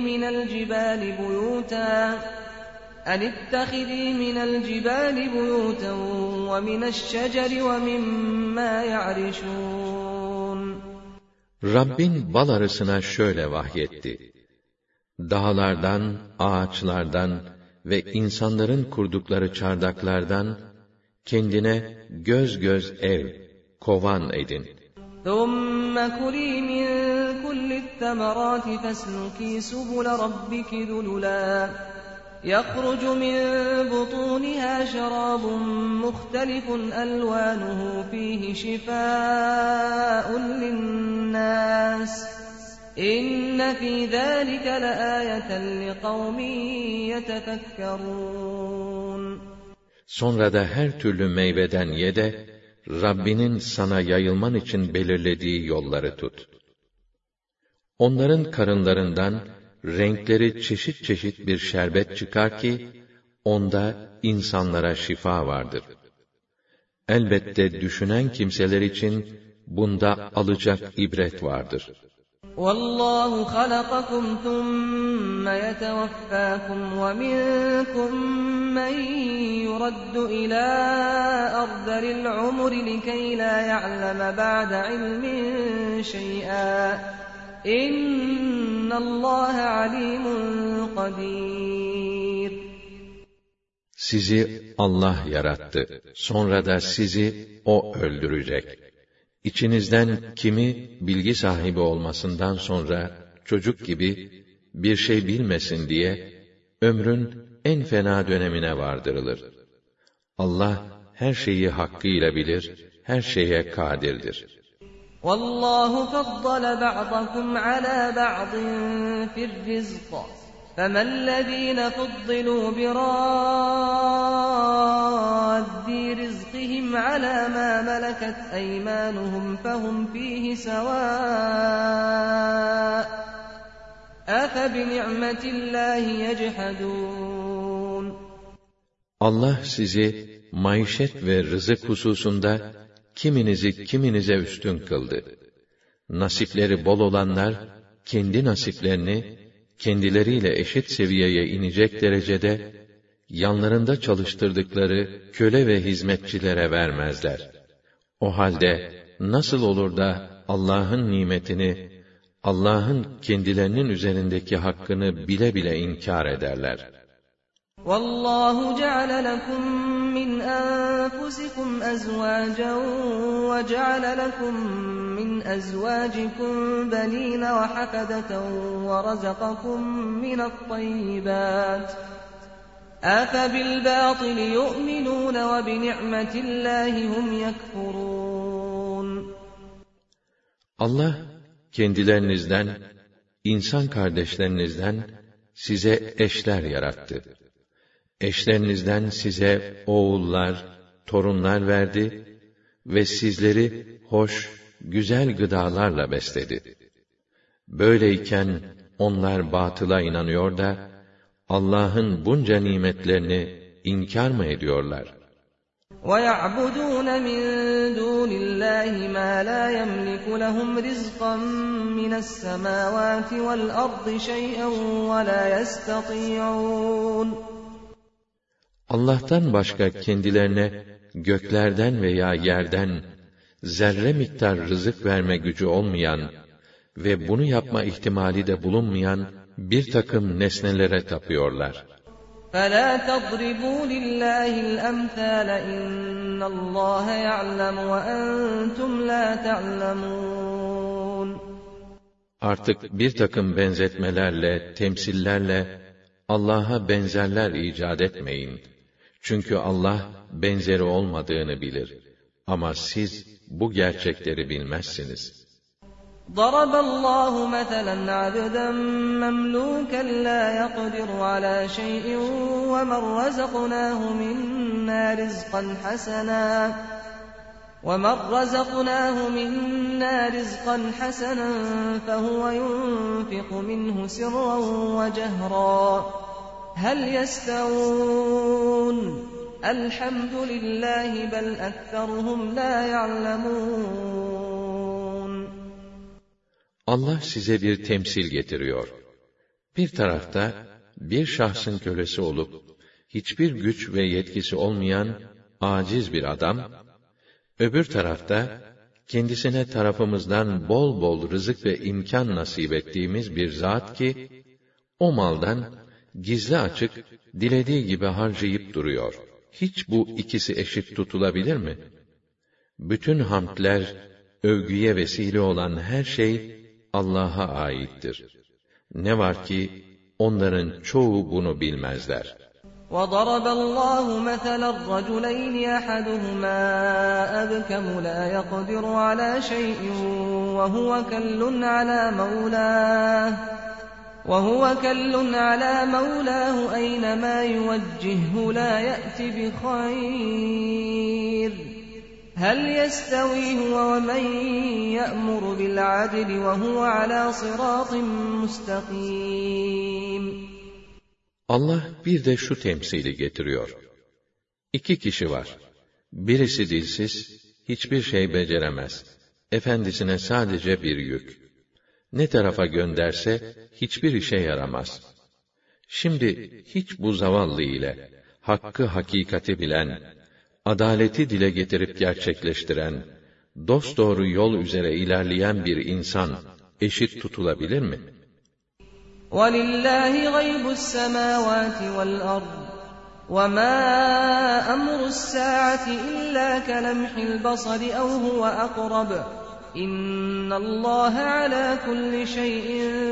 مِنَ الْجِبَالِ بُيُوتًا وَمِنَ الشَّجَرِ وَمِمَّا يَعْرِشُونَ. Rabbin bal arısına şöyle vahyetti: dağlardan, ağaçlardan ve insanların kurdukları çardaklardan kendine göz göz ev, kovan edin. ثُمَّ كُلِي مِن كُلِّ الثَّمَرَاتِ فَاسْلُكِي سُبُلَ رَبِّكِ ذُلُلًا يَخْرُجُ مِن بُطُونِهَا شَرَابٌ مُخْتَلِفٌ أَلْوَانُهُ فِيهِ شِفَاءٌ لِلنَّاسِ إِنَّ فِي ذَٰلِكَ لَآيَةً لِقَوْمٍ يَتَفَكَّرُونَ. Sonra da her türlü meyveden ye de, Rabbinin sana yayılman için belirlediği yolları tut. Onların karınlarından renkleri çeşit çeşit bir şerbet çıkar ki, onda insanlara şifa vardır. Elbette düşünen kimseler için bunda alacak ibret vardır. وَاللّٰهُ خَلَقَكُمْ ثُمَّ يَتَوَفَّاكُمْ وَمِنكُم مَّن يُرَدُّ إِلَىٰ أَرْذَلِ الْعُمُرِ لِكَيْ لَا يَعْلَمَ بَعْدَ عِلْمٍ شَيْئًا إِنَّ اللّٰهَ عَلِيمٌ قَدِيرٌ. Sizi Allah yarattı. Sonra da sizi O öldürecek. İçinizden kimi bilgi sahibi olmasından sonra çocuk gibi bir şey bilmesin diye ömrün en fena dönemine vardırılır. Allah her şeyi hakkıyla bilir, her şeye kadirdir. وَاللّٰهُ فَضَّلَ بَعْضَكُمْ عَلَى بَعْضٍ فِي الرِّزْقِ فَمَا الَّذ۪ينَ فُضِّلُوا بِرَادِّ رِزْقِهِمْ عَلَى مَا مَلَكَتْ أَيْمَانُهُمْ فَهُمْ ف۪يهِ سَوَاءٌ أَفَبِنِعْمَةِ اللّٰهِ يَجْحَدُونَ. Allah sizi maişet ve rızık hususunda kiminizi kiminize üstün kıldı. Nasipleri bol olanlar kendi nasiplerini kendileriyle eşit seviyeye inecek derecede yanlarında çalıştırdıkları köle ve hizmetçilere vermezler. O halde nasıl olur da Allah'ın nimetini, Allah'ın kendilerinin üzerindeki hakkını bile bile inkar ederler? وَاللّٰهُ جَعَلَ لَكُم مِّنْ أَنفُسِكُمْ أَزْوَاجًا وَجَعَلَ لَكُم مِّنْ أَزْوَاجِكُم بَنِينَ وَحَفَدَةً وَرَزَقَكُم مِّنَ الطَّيِّبَاتِ أَفَبِالْبَاطِلِ يُؤْمِنُونَ وَبِنِعْمَةِ اللّٰهِ هُمْ يَكْفُرُونَ. Allah kendilerinizden, insan kardeşlerinizden size eşler yarattı. Eşlerinizden size oğullar, torunlar verdi ve sizleri hoş, güzel gıdalarla besledi. Böyleyken onlar batıla inanıyor da Allah'ın bunca nimetlerini inkar mı ediyorlar? وَيَعْبُدُونَ مِن دُونِ اللّٰهِ مَا لَا يَمْلِكُ لَهُمْ رِزْقًا مِّنَ السَّمَاوَاتِ وَالْأَرْضِ شَيْئًا وَلَا يَسْتَطِيعُونَ. Allah'tan başka kendilerine göklerden veya yerden zerre miktar rızık verme gücü olmayan ve bunu yapma ihtimali de bulunmayan bir takım nesnelere tapıyorlar. فَلَا تَضْرِبُوا لِلّٰهِ الْأَمْثَالَ إِنَّ اللّٰهَ يَعْلَمُ وَأَنْتُمْ لَا تَعْلَمُونَ. Artık bir takım benzetmelerle, temsillerle Allah'a benzerler icat etmeyin. Çünkü Allah benzeri olmadığını bilir. Ama siz bu gerçekleri bilmezsiniz. ضَرَبَ اللّٰهُ مَثَلًا عَبْدًا مَمْلُوكًا لَا يَقْدِرُ عَلَى شَيْءٍ وَمَنْ رَزَقْنَاهُ مِنَّا رِزْقًا حَسَنًا فَهُوَ يُنْفِقُ مِنْهُ سِرًّا وَجَهْرًا هَلْ يَسْتَوُونَ الْحَمْدُ لِلّٰهِ بَلْ أَكْثَرُهُمْ لَا يَعْلَمُونَ. Allah size bir temsil getiriyor. Bir tarafta bir şahsın kölesi olup hiçbir güç ve yetkisi olmayan aciz bir adam, öbür tarafta kendisine tarafımızdan bol bol rızık ve imkan nasip ettiğimiz bir zat ki o maldan gizli açık dilediği gibi harcayıp duruyor. Hiç bu ikisi eşit tutulabilir mi? Bütün hamdler, övgüye vesile olan her şey Allah'a aittir. Ne var ki onların çoğu bunu bilmezler. وَضَرَبَ اللّٰهُ مَثَلًا رَّجُلَيْنِ أَحَدُهُمَا أَبْكَمُ لَا يَقْدِرُ عَلَى شَيْءٍ وَهُوَ كَلٌّ عَلَى مَوْلَاهُ أَيْنَمَا يُوَجِّههُّ لَا يَأْتِ بِخَيْرٍ هَلْ يَسْتَوِي هُوَ وَمَنْ يَأْمُرُ بِالْعَدْلِ وَهُوَ عَلَى صِرَاطٍ مُسْتَقِيمٍ. Allah bir de şu temsili getiriyor. İki kişi var. Birisi dilsiz, hiçbir şey beceremez. Efendisine sadece bir yük. Ne tarafa gönderse hiçbir işe yaramaz. Şimdi hiç bu zavallı ile hakkı hakikati bilen, adaleti dile getirip gerçekleştiren, dosdoğru yol üzere ilerleyen bir insan eşit tutulabilir mi? وَلِلَّهِ غَيْبُ السَّمَاوَاتِ وَالْأَرْضِ وَمَا أَمْرُ السَّاعَةِ إِلَّا كَلَمْحِ الْبَصَرِ أَوْ هُوَ أَقْرَبُ إِنَّ اللَّهَ عَلَى كُلِّ شَيْءٍ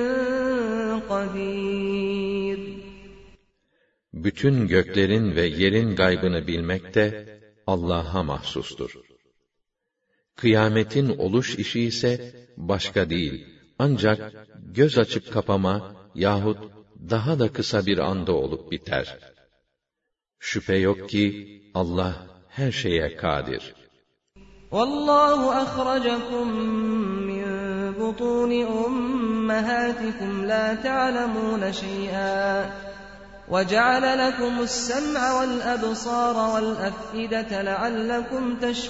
قَدِيرٌ. Bütün göklerin ve yerin gaybını bilmek de Allah'a mahsustur. Kıyametin oluş işi ise başka değil, ancak göz açıp kapama yahut daha da kısa bir anda olup biter. Şüphe yok ki Allah her şeye kadir. وَاللّٰهُ أَخْرَجَكُمْ مِنْ بُطُونِ أُمَّهَاتِكُمْ لَا تَعْلَمُونَ شَيْئًا وَجَعَلَ لَكُمُ السَّمْعَ وَالْأَبْصَارَ وَالْأَفْئِدَةَ لَعَلَّكُمْ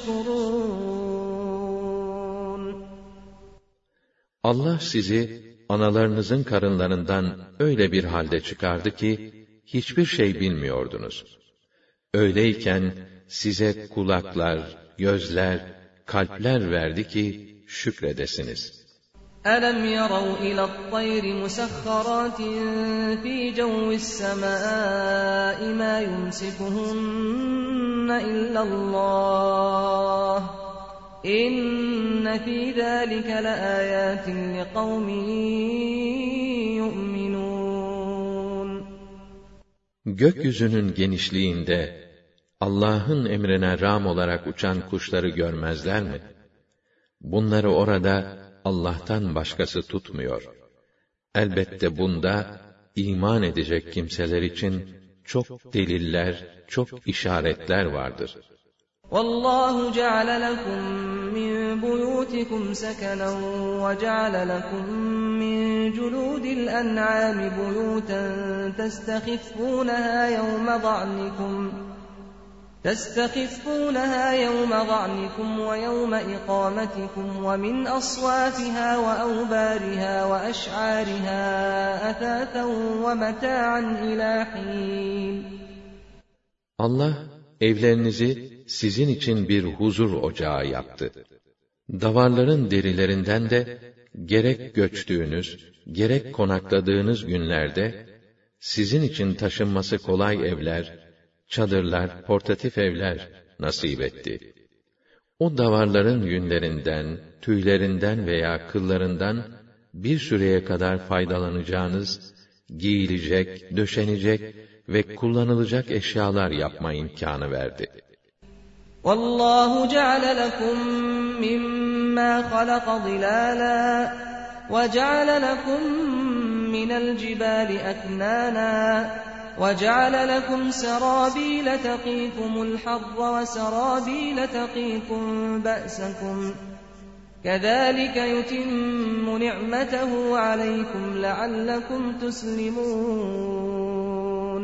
تَشْكُرُونَ. Allah sizi analarınızın karınlarından öyle bir halde çıkardı ki hiçbir şey bilmiyordunuz. Öyleyken size kulaklar, gözler, kalpler verdi ki şükredesiniz. أَلَمْ يَرَوْا إِلَى الطَّيْرِ مُسَخَّرَاتٍ فِي جَوِّ السَّمَاءِ مَا يُمْسِكُهُنَّ إِلَّا اللَّهُ إِنَّ فِي ذَلِكَ لَآيَاتٍ لِقَوْمٍ يُؤْمِنُونَ. Gökyüzünün genişliğinde Allah'ın emrine rağm olarak uçan kuşları görmezler mi? Bunları orada Allah'tan başkası tutmuyor. Elbette bunda iman edecek kimseler için çok deliller, çok işaretler vardır. وَاللّٰهُ جَعَلَ لَكُمْ مِنْ بُيُوتِكُمْ سَكَنًا وَجَعَلَ لَكُمْ مِنْ جُلُودِ الْأَنْعَامِ بُيُوتًا تستخفونها يوم ضعنكم ويوم إقامتكم ومن أصوافها وأوبارها وأشعارها أثاثا ومتاعا إلى حين. Allah evlerinizi sizin için bir huzur ocağı yaptı. Davarların derilerinden de gerek göçtüğünüz, gerek konakladığınız günlerde sizin için taşınması kolay evler, çadırlar, portatif evler nasip etti. O davarların yünlerinden, tüylerinden veya kıllarından bir süreye kadar faydalanacağınız, giyilecek, döşenecek ve kullanılacak eşyalar yapma imkânı verdi. وَاللّٰهُ جَعَلَ لَكُمْ مِمَّا خَلَقَ ظِلَالًا وَجَعَلَ لَكُمْ مِنَ الْجِبَالِ أَكْنَانًا وَجَعَلَ لَكُمْ سَرَابِيلَ تَقِيكُمُ الْحَرَّ وَسَرَابِيلَ تَقِيكُمْ بَأْسَكُمْ كَذَٰلِكَ يُتِمُّ نِعْمَتَهُ عَلَيْكُمْ لَعَلَّكُمْ تُسْلِمُونَ.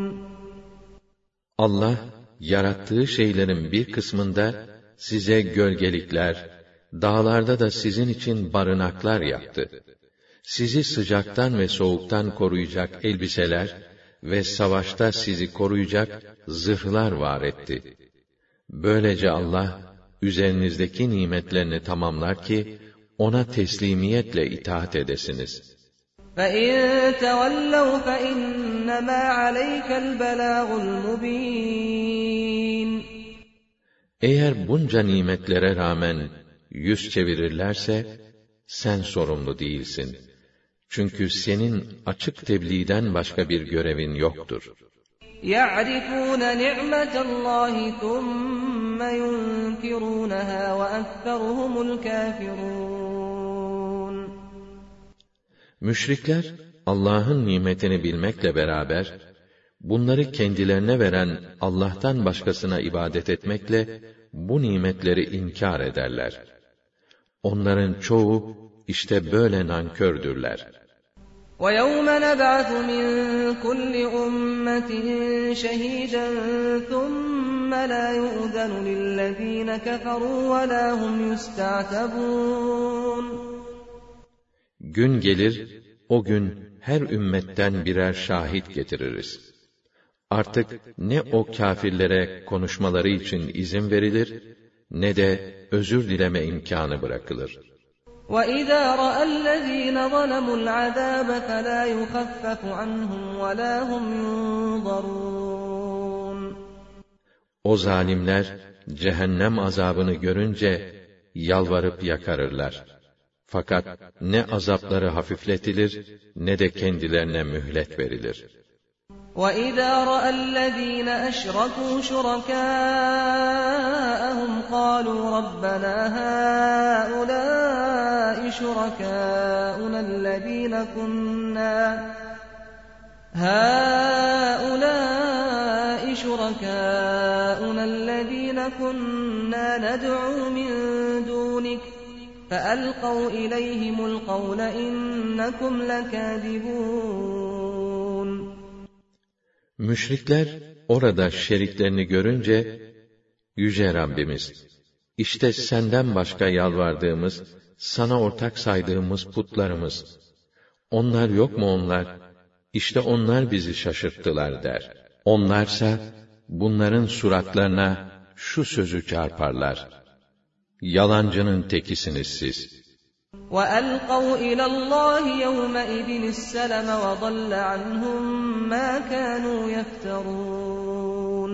Allah, yarattığı şeylerin bir kısmında size gölgelikler, dağlarda da sizin için barınaklar yaptı. Sizi sıcaktan ve soğuktan koruyacak elbiseler ve savaşta sizi koruyacak zırhlar var etti. Böylece Allah, üzerinizdeki nimetlerini tamamlar ki, ona teslimiyetle itaat edesiniz. فَاِنْ تَوَلَّوْا فَاِنَّمَا عَلَيْكَ الْبَلَاغُ الْمُب۪ينَ. Eğer bunca nimetlere rağmen yüz çevirirlerse, sen sorumlu değilsin. Çünkü senin açık tebliğden başka bir görevin yoktur. يَعْرِفُونَ نِعْمَةَ اللّٰهِ ثُمَّ يُنْكِرُونَهَا وَأَكْثَرُهُمُ الْكَافِرُونَ. Müşrikler, Allah'ın nimetini bilmekle beraber, bunları kendilerine veren Allah'tan başkasına ibadet etmekle, bu nimetleri inkar ederler. Onların çoğu işte böyle nankördürler. وَيَوْمَ نَبْعَثُ مِنْ كُلِّ أُمَّةٍ شَهِيدًا ثُمَّ لَا يُؤْذَنُ لِلَّذ۪ينَ كَفَرُوا وَلَا هُمْ يُسْتَعْتَبُونَ Gün gelir, o gün her ümmetten birer şahit getiririz. Artık ne o kâfirlere konuşmaları için izin verilir, ne de özür dileme imkânı bırakılır. وَإِذَا رَأَى الَّذ۪ينَ ظَلَمُوا الْعَذَابَ فَلَا يُخَفَّفُ عَنْهُمْ وَلَا هُمْ يُنظَرُونَ O zalimler, cehennem azabını görünce, yalvarıp yakarırlar. Fakat ne azapları hafifletilir, ne de kendilerine mühlet verilir. وَإِذَا رَأَى الَّذ۪ينَ أَشْرَكُوا شُرَكَاءَهُمْ قَالُوا رَبَّنَا هَٰؤُلَاءِ شُرَكَاؤُنَا الَّذ۪ينَ كُنَّا نَدْعُو مِنْ دُونِكَ فَأَلْقَوْا إِلَيْهِمُ الْقَوْلَ إِنَّكُمْ لَكَاذِبُونَ Müşrikler orada şeriklerini görünce, Yüce Rabbimiz, işte senden başka yalvardığımız, sana ortak saydığımız putlarımız, onlar yok mu onlar? İşte onlar bizi şaşırttılar der. Onlarsa, bunların suratlarına şu sözü çarparlar: yalancının tekisiniz siz. وَأَلْقَوْا إِلَى اللّٰهِ يَوْمَئِذٍ السَّلَمَ وَضَلَّ عَنْهُمْ مَا كَانُوا يَفْتَرُونَ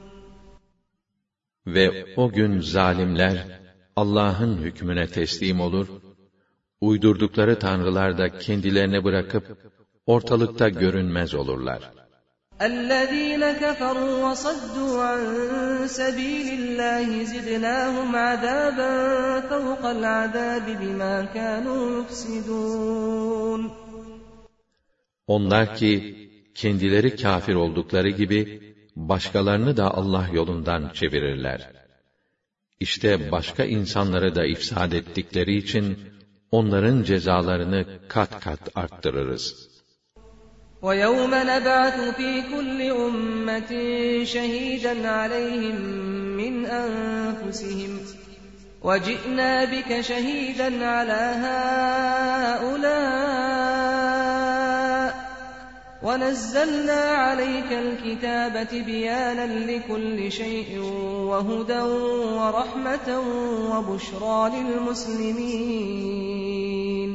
Ve o gün zalimler, Allah'ın hükmüne teslim olur, uydurdukları tanrılar da kendilerine bırakıp, ortalıkta görünmez olurlar. الَّذ۪ينَ كَفَرُوا وَصَدُّوا عَنْ سَب۪يلِ اللّٰهِ زِدْنَاهُمْ عَذَابًا فَوْقَ الْعَذَابِ بِمَا كَانُوا يُفْسِدُونَ Onlar ki, kendileri kâfir oldukları gibi, başkalarını da Allah yolundan çevirirler. İşte başka insanları da ifsad ettikleri için, onların cezalarını kat kat arttırırız. وَيَوْمَ نَبْعَثُ ف۪ي كُلِّ أُمَّةٍ شَهِيدًا عَلَيْهِمْ مِنْ أَنْفُسِهِمْ وَجِئْنَا بِكَ شَهِيدًا عَلَى هَٰؤُلَاءِ وَنَزَّلْنَا عَلَيْكَ الْكِتَابَ تِبْيَانًا لِكُلِّ شَيْءٍ وَهُدًى وَرَحْمَةً وَبُشْرَى لِلْمُسْلِمِينَ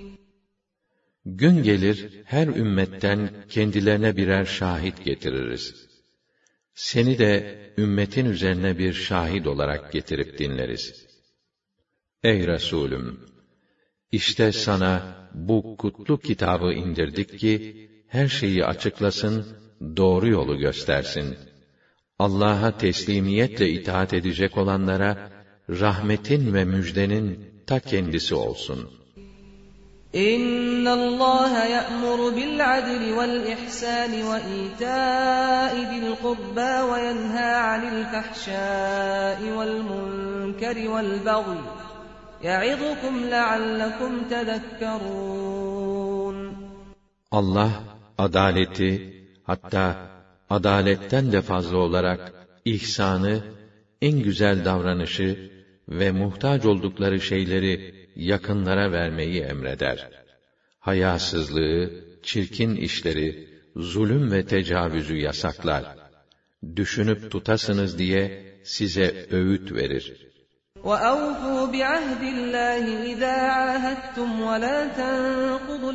Gün gelir, her ümmetten kendilerine birer şahit getiririz. Seni de ümmetin üzerine bir şahit olarak getirip dinleriz. Ey Resulüm! İşte sana bu kutlu kitabı indirdik ki, her şeyi açıklasın, doğru yolu göstersin. Allah'a teslimiyetle itaat edecek olanlara, rahmetin ve müjdenin ta kendisi olsun. إِنَّ اللّٰهَ يَأْمُرُ بِالْعَدْلِ وَالْإِحْسَانِ وَإِيتَاءِ ذِي الْقُرْبَى وَيَنْهَى عَنِ الْفَحْشَاءِ وَالْمُنكَرِ وَالْبَغْيِ يَعِظُكُمْ لَعَلَّكُمْ تَذَكَّرُونَ Allah, adaleti, hatta adaletten de fazla olarak ihsanı, en güzel davranışı ve muhtaç oldukları şeyleri yakınlara vermeyi emreder. Hayasızlığı, çirkin işleri, zulüm ve tecavüzü yasaklar. Düşünüp tutasınız diye size öğüt verir. وَأَوْفُوا بِعَهْدِ اللّٰهِ إِذَا عَاهَدتُّمْ وَلَا تَنقُضُوا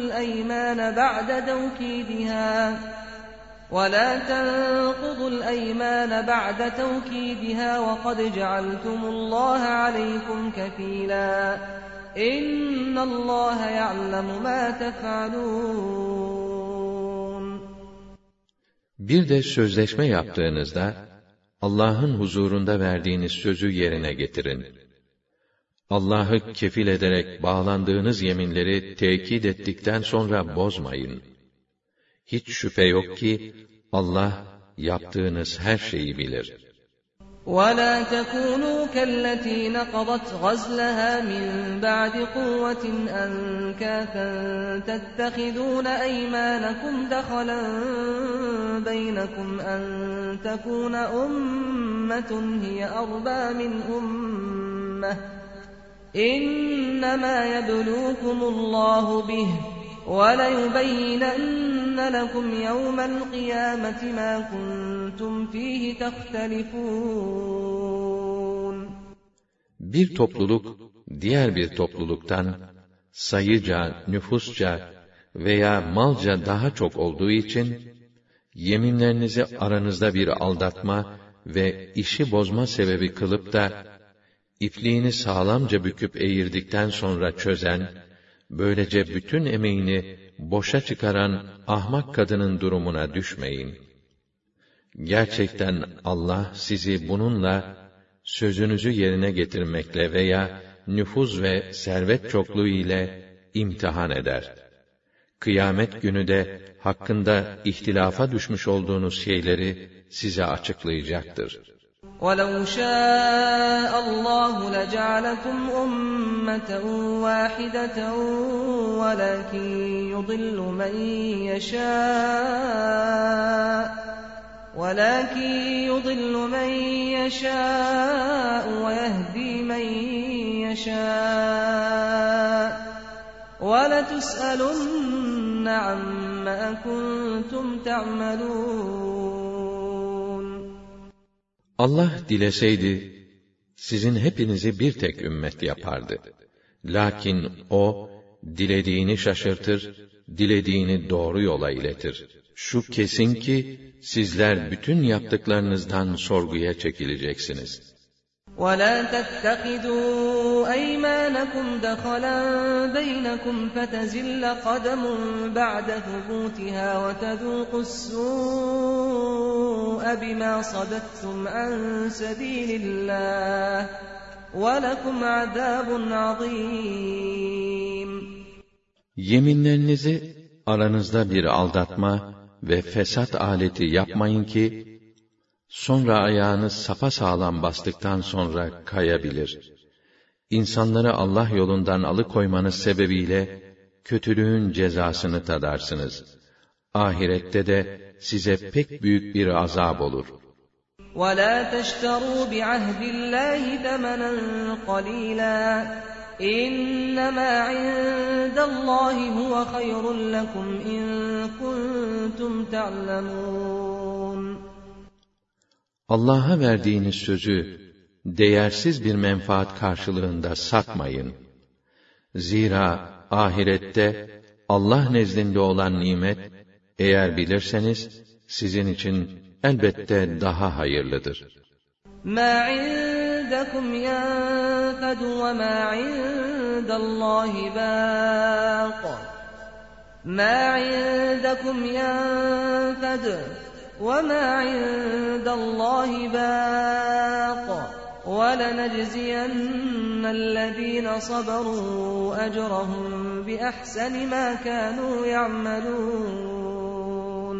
الْأَيْمَانَ بَعْدَ تَوْكِيدِهَا وَقَدْ جَعَلْتُمُ اللّٰهَ عَلَيْكُمْ كَفِيلًا إِنَّ اللّٰهَ يَعْلَمُ مَا تَفْعَلُونَ Bir de sözleşme yaptığınızda, Allah'ın huzurunda verdiğiniz sözü yerine getirin. Allah'ı kefil ederek bağlandığınız yeminleri tekit ettikten sonra bozmayın. Hiç şüphe yok ki, Allah yaptığınız her şeyi bilir. وَلَا تَكُونُوا كَالَّتِي نَقَضَتْ غَزْلَهَا مِنْ بَعْدِ قُوَّةٍ أَنْكَاثًا تَتَّخِذُونَ أَيْمَانَكُمْ دَخَلًا بَيْنَكُمْ أَنْ تَكُونَ أُمَّةٌ هِيَ أَرْبَى مِنْ أُمَّةٍ إِنَّمَا يَبْلُوكُمُ اللَّهُ بِهِ وَلَيُبَيِّنَنَّ لَكُمْ يَوْمَ الْقِيَامَةِ مَا كُنْتُمْ فِيهِ تَخْتَلِفُونَ. Bir topluluk diğer bir topluluktan sayıca, nüfusça veya malca daha çok olduğu için yeminlerinizi aranızda bir aldatma ve işi bozma sebebi kılıp da ipliğini sağlamca büküp eğirdikten sonra çözen, böylece bütün emeğini boşa çıkaran ahmak kadının durumuna düşmeyin. Gerçekten Allah sizi bununla sözünüzü yerine getirmekle veya nüfuz ve servet çokluğu ile imtihan eder. Kıyamet günü de hakkında ihtilafa düşmüş olduğunuz şeyleri size açıklayacaktır. وَلَوْ شَاءَ اللّٰهُ لَجَعَلَكُمْ أُمَّةً وَاحِدَةً وَلَكِنْ يُضِلُّ مَنْ يَشَاءُ وَيَهْدِي مَنْ يَشَاءُ وَلَتُسْأَلُنَّ عَمَّا كُنْتُمْ تَعْمَلُونَ. Allah dileseydi, sizin hepinizi bir tek ümmet yapardı. Lakin O, dilediğini şaşırtır, dilediğini doğru yola iletir. Şu kesin ki, sizler bütün yaptıklarınızdan sorguya çekileceksiniz. وَلَا تَتَّخِذُوا أَيْمَانَكُمْ دَخَلًا بَيْنَكُمْ فَتَزِلَّ قَدَمٌ بَعْدَ ثُبُوتِهَا وَتَذُوقُوا السُّوءَ بِمَا صَدَدتُّمْ عَنْ سَبِيلِ اللّٰهِ وَلَكُمْ عَذَابٌ عَظِيمٌ. Yeminlerinizi aranızda bir aldatma ve fesat aleti yapmayın ki, sonra ayağınız sapasağlam bastıktan sonra kayabilir. İnsanları Allah yolundan alıkoymanız sebebiyle kötülüğün cezasını tadarsınız. Ahirette de size pek büyük bir azap olur. وَلَا تَشْتَرُوا بِعَهْدِ اللّٰهِ ثَمَنًا قَلِيلًا إِنَّمَا عِندَ اللّٰهِ هُوَ خَيْرٌ لَكُمْ إِن كُنتُمْ تَعْلَمُونَ. Allah'a verdiğiniz sözü değersiz bir menfaat karşılığında satmayın. Zira ahirette Allah nezdinde olan nimet, eğer bilirseniz sizin için elbette daha hayırlıdır. مَا عِندَكُمْ يَنْفَدُ وَمَا عِندَ اللّٰهِ بَاقٍ مَا عِندَكُمْ يَنْفَدُ وَمَا عِندَ اللّٰهِ بَاقٍ وَلَنَجْزِيَنَّ الَّذ۪ينَ صَبَرُوا أَجْرَهُمْ بِأَحْسَنِ مَا كَانُوا يَعْمَلُونَ.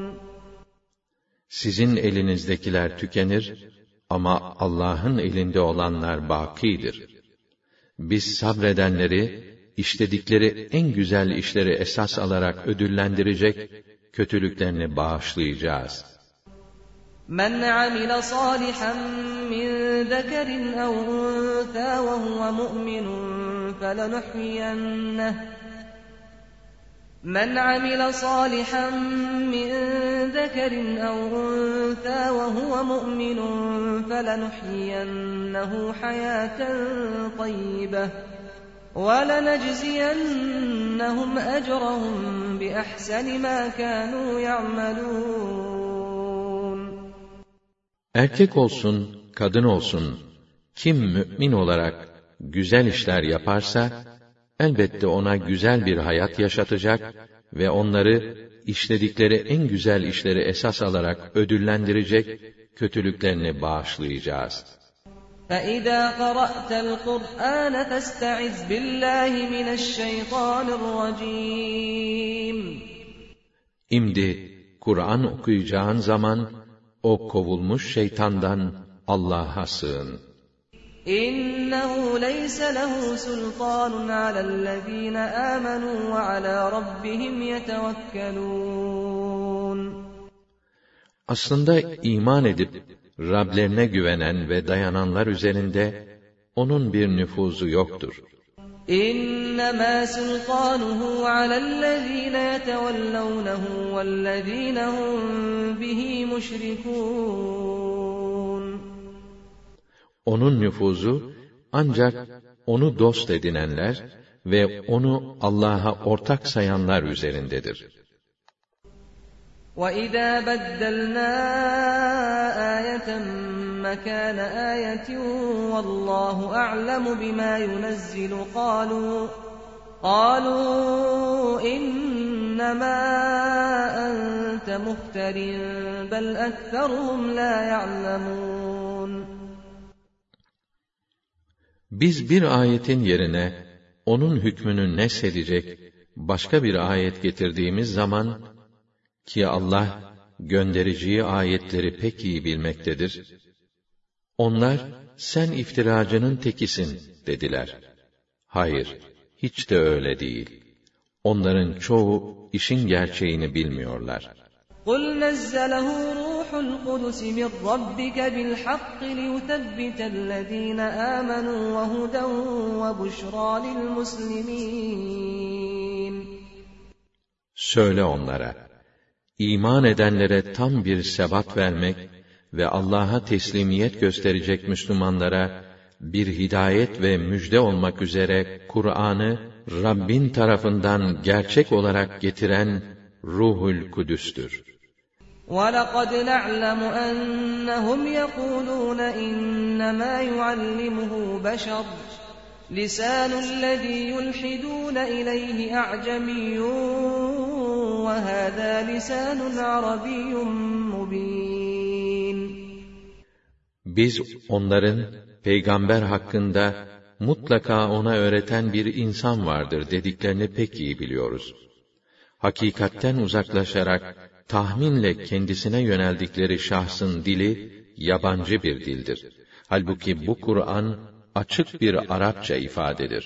Sizin elinizdekiler tükenir ama Allah'ın elinde olanlar bakidir. Biz sabredenleri, işledikleri en güzel işleri esas alarak ödüllendirecek, kötülüklerini bağışlayacağız. مَنْ عَمِلَ صَالِحًا مِّن ذَكَرٍ أَوْ أُنثَىٰ وَهُوَ مُؤْمِنٌ فَلَنُحْيِيَنَّهُ حَيَاةً طَيِّبَةً وَلَنَجْزِيَنَّهُمْ أَجْرَهُمْ بِأَحْسَنِ مَا كَانُوا يَعْمَلُونَ. Erkek olsun, kadın olsun, kim mümin olarak güzel işler yaparsa, elbette ona güzel bir hayat yaşatacak ve onları işledikleri en güzel işleri esas alarak ödüllendirecek, kötülüklerini bağışlayacağız. فَإِذَا قَرَأْتَ الْقُرْآنَ فَاسْتَعِذْ بِاللّٰهِ مِنَ الشَّيْطَانِ الرَّجِيمِ. İmdi Kur'an okuyacağın zaman o kovulmuş şeytandan Allah'a sığın. İnnehu leyse lehu sultanun alellezine amenu ve ala rabbihim yetevekkelun. Aslında iman edip Rablerine güvenen ve dayananlar üzerinde onun bir nüfuzu yoktur. İnnemâ sultanuhu alellezîne yetevellevnehu vellezîne hum bihi müşrikûn. Onun nüfuzu ancak onu dost edinenler ve onu Allah'a ortak sayanlar üzerindedir. وَإِذَا بَدَّلْنَا آيَةً مَكَانَ آيَةٍ وَاللّٰهُ أَعْلَمُ بِمَا يُنَزِّلُ قَالُوا إِنَّمَا أَنْتَ مُفْتَرٍ بَلْ أَكْثَرُهُمْ لَا يَعْلَمُونَ. Biz bir ayetin yerine onun hükmünü nesedecek başka bir ayet getirdiğimiz zaman ki Allah göndereceği ayetleri pek iyi bilmektedir. Onlar sen iftiracının tekisin dediler. Hayır, hiç de öyle değil. Onların çoğu işin gerçeğini bilmiyorlar. قُلْ نَزَّلَهُ رُوحُ الْقُدُسِ مِنْ رَبِّكَ بِالْحَقِّ لِيُثَبِّتَ الَّذ۪ينَ آمَنُوا وَهُدًى وَبُشْرَى لِلْمُسْلِمِينَ. Söyle onlara, İman edenlere tam bir sebat vermek ve Allah'a teslimiyet gösterecek Müslümanlara bir hidayet ve müjde olmak üzere Kur'an'ı Rabbin tarafından gerçek olarak getiren Ruhul Kudüs'tür. وَلَقَدْ نَعْلَمُ أَنَّهُمْ يَقُولُونَ إِنَّمَا يُعَلِّمُهُ بَشَرٌ لِسَانُ الَّذِي يُلْحِدُونَ إِلَيْهِ أَعْجَمِيٌّ وَهَذَا لِسَانٌ عَرَبِيٌّ مُبِينٌ. Biz onların peygamber hakkında mutlaka ona öğreten bir insan vardır dediklerini pek iyi biliyoruz. Hakikatten uzaklaşarak tahminle kendisine yöneldikleri şahsın dili yabancı bir dildir. Halbuki bu Kur'an açık bir Arapça ifadedir.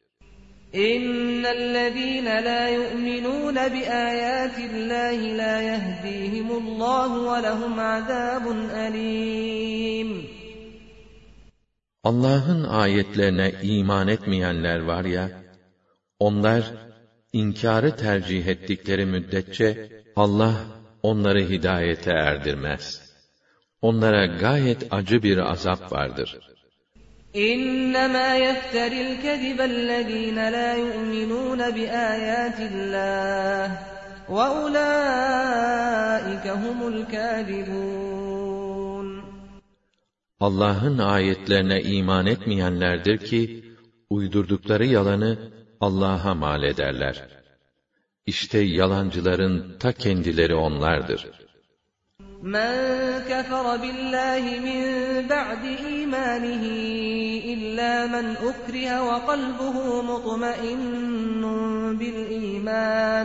İnnellezîne lâ yu'minûne biâyâtillâhi lâ yehdîhimullahu ve lehum azâbun elîm. Allah'ın ayetlerine iman etmeyenler var ya, onlar İnkarı tercih ettikleri müddetçe Allah onları hidayete erdirmez. Onlara gayet acı bir azap vardır. İnnemâ yefteril kezibellezîne lâ yu'minûne biâyâtillâh ve ulâike humul kâzibûn. Allah'ın ayetlerine iman etmeyenlerdir ki, uydurdukları yalanı Allah'a mal ederler. İşte yalancıların ta kendileri onlardır. Men kefere billahi min ba'di imanihi illa men ukriha ve kalbuhu mutmainnun bil iman.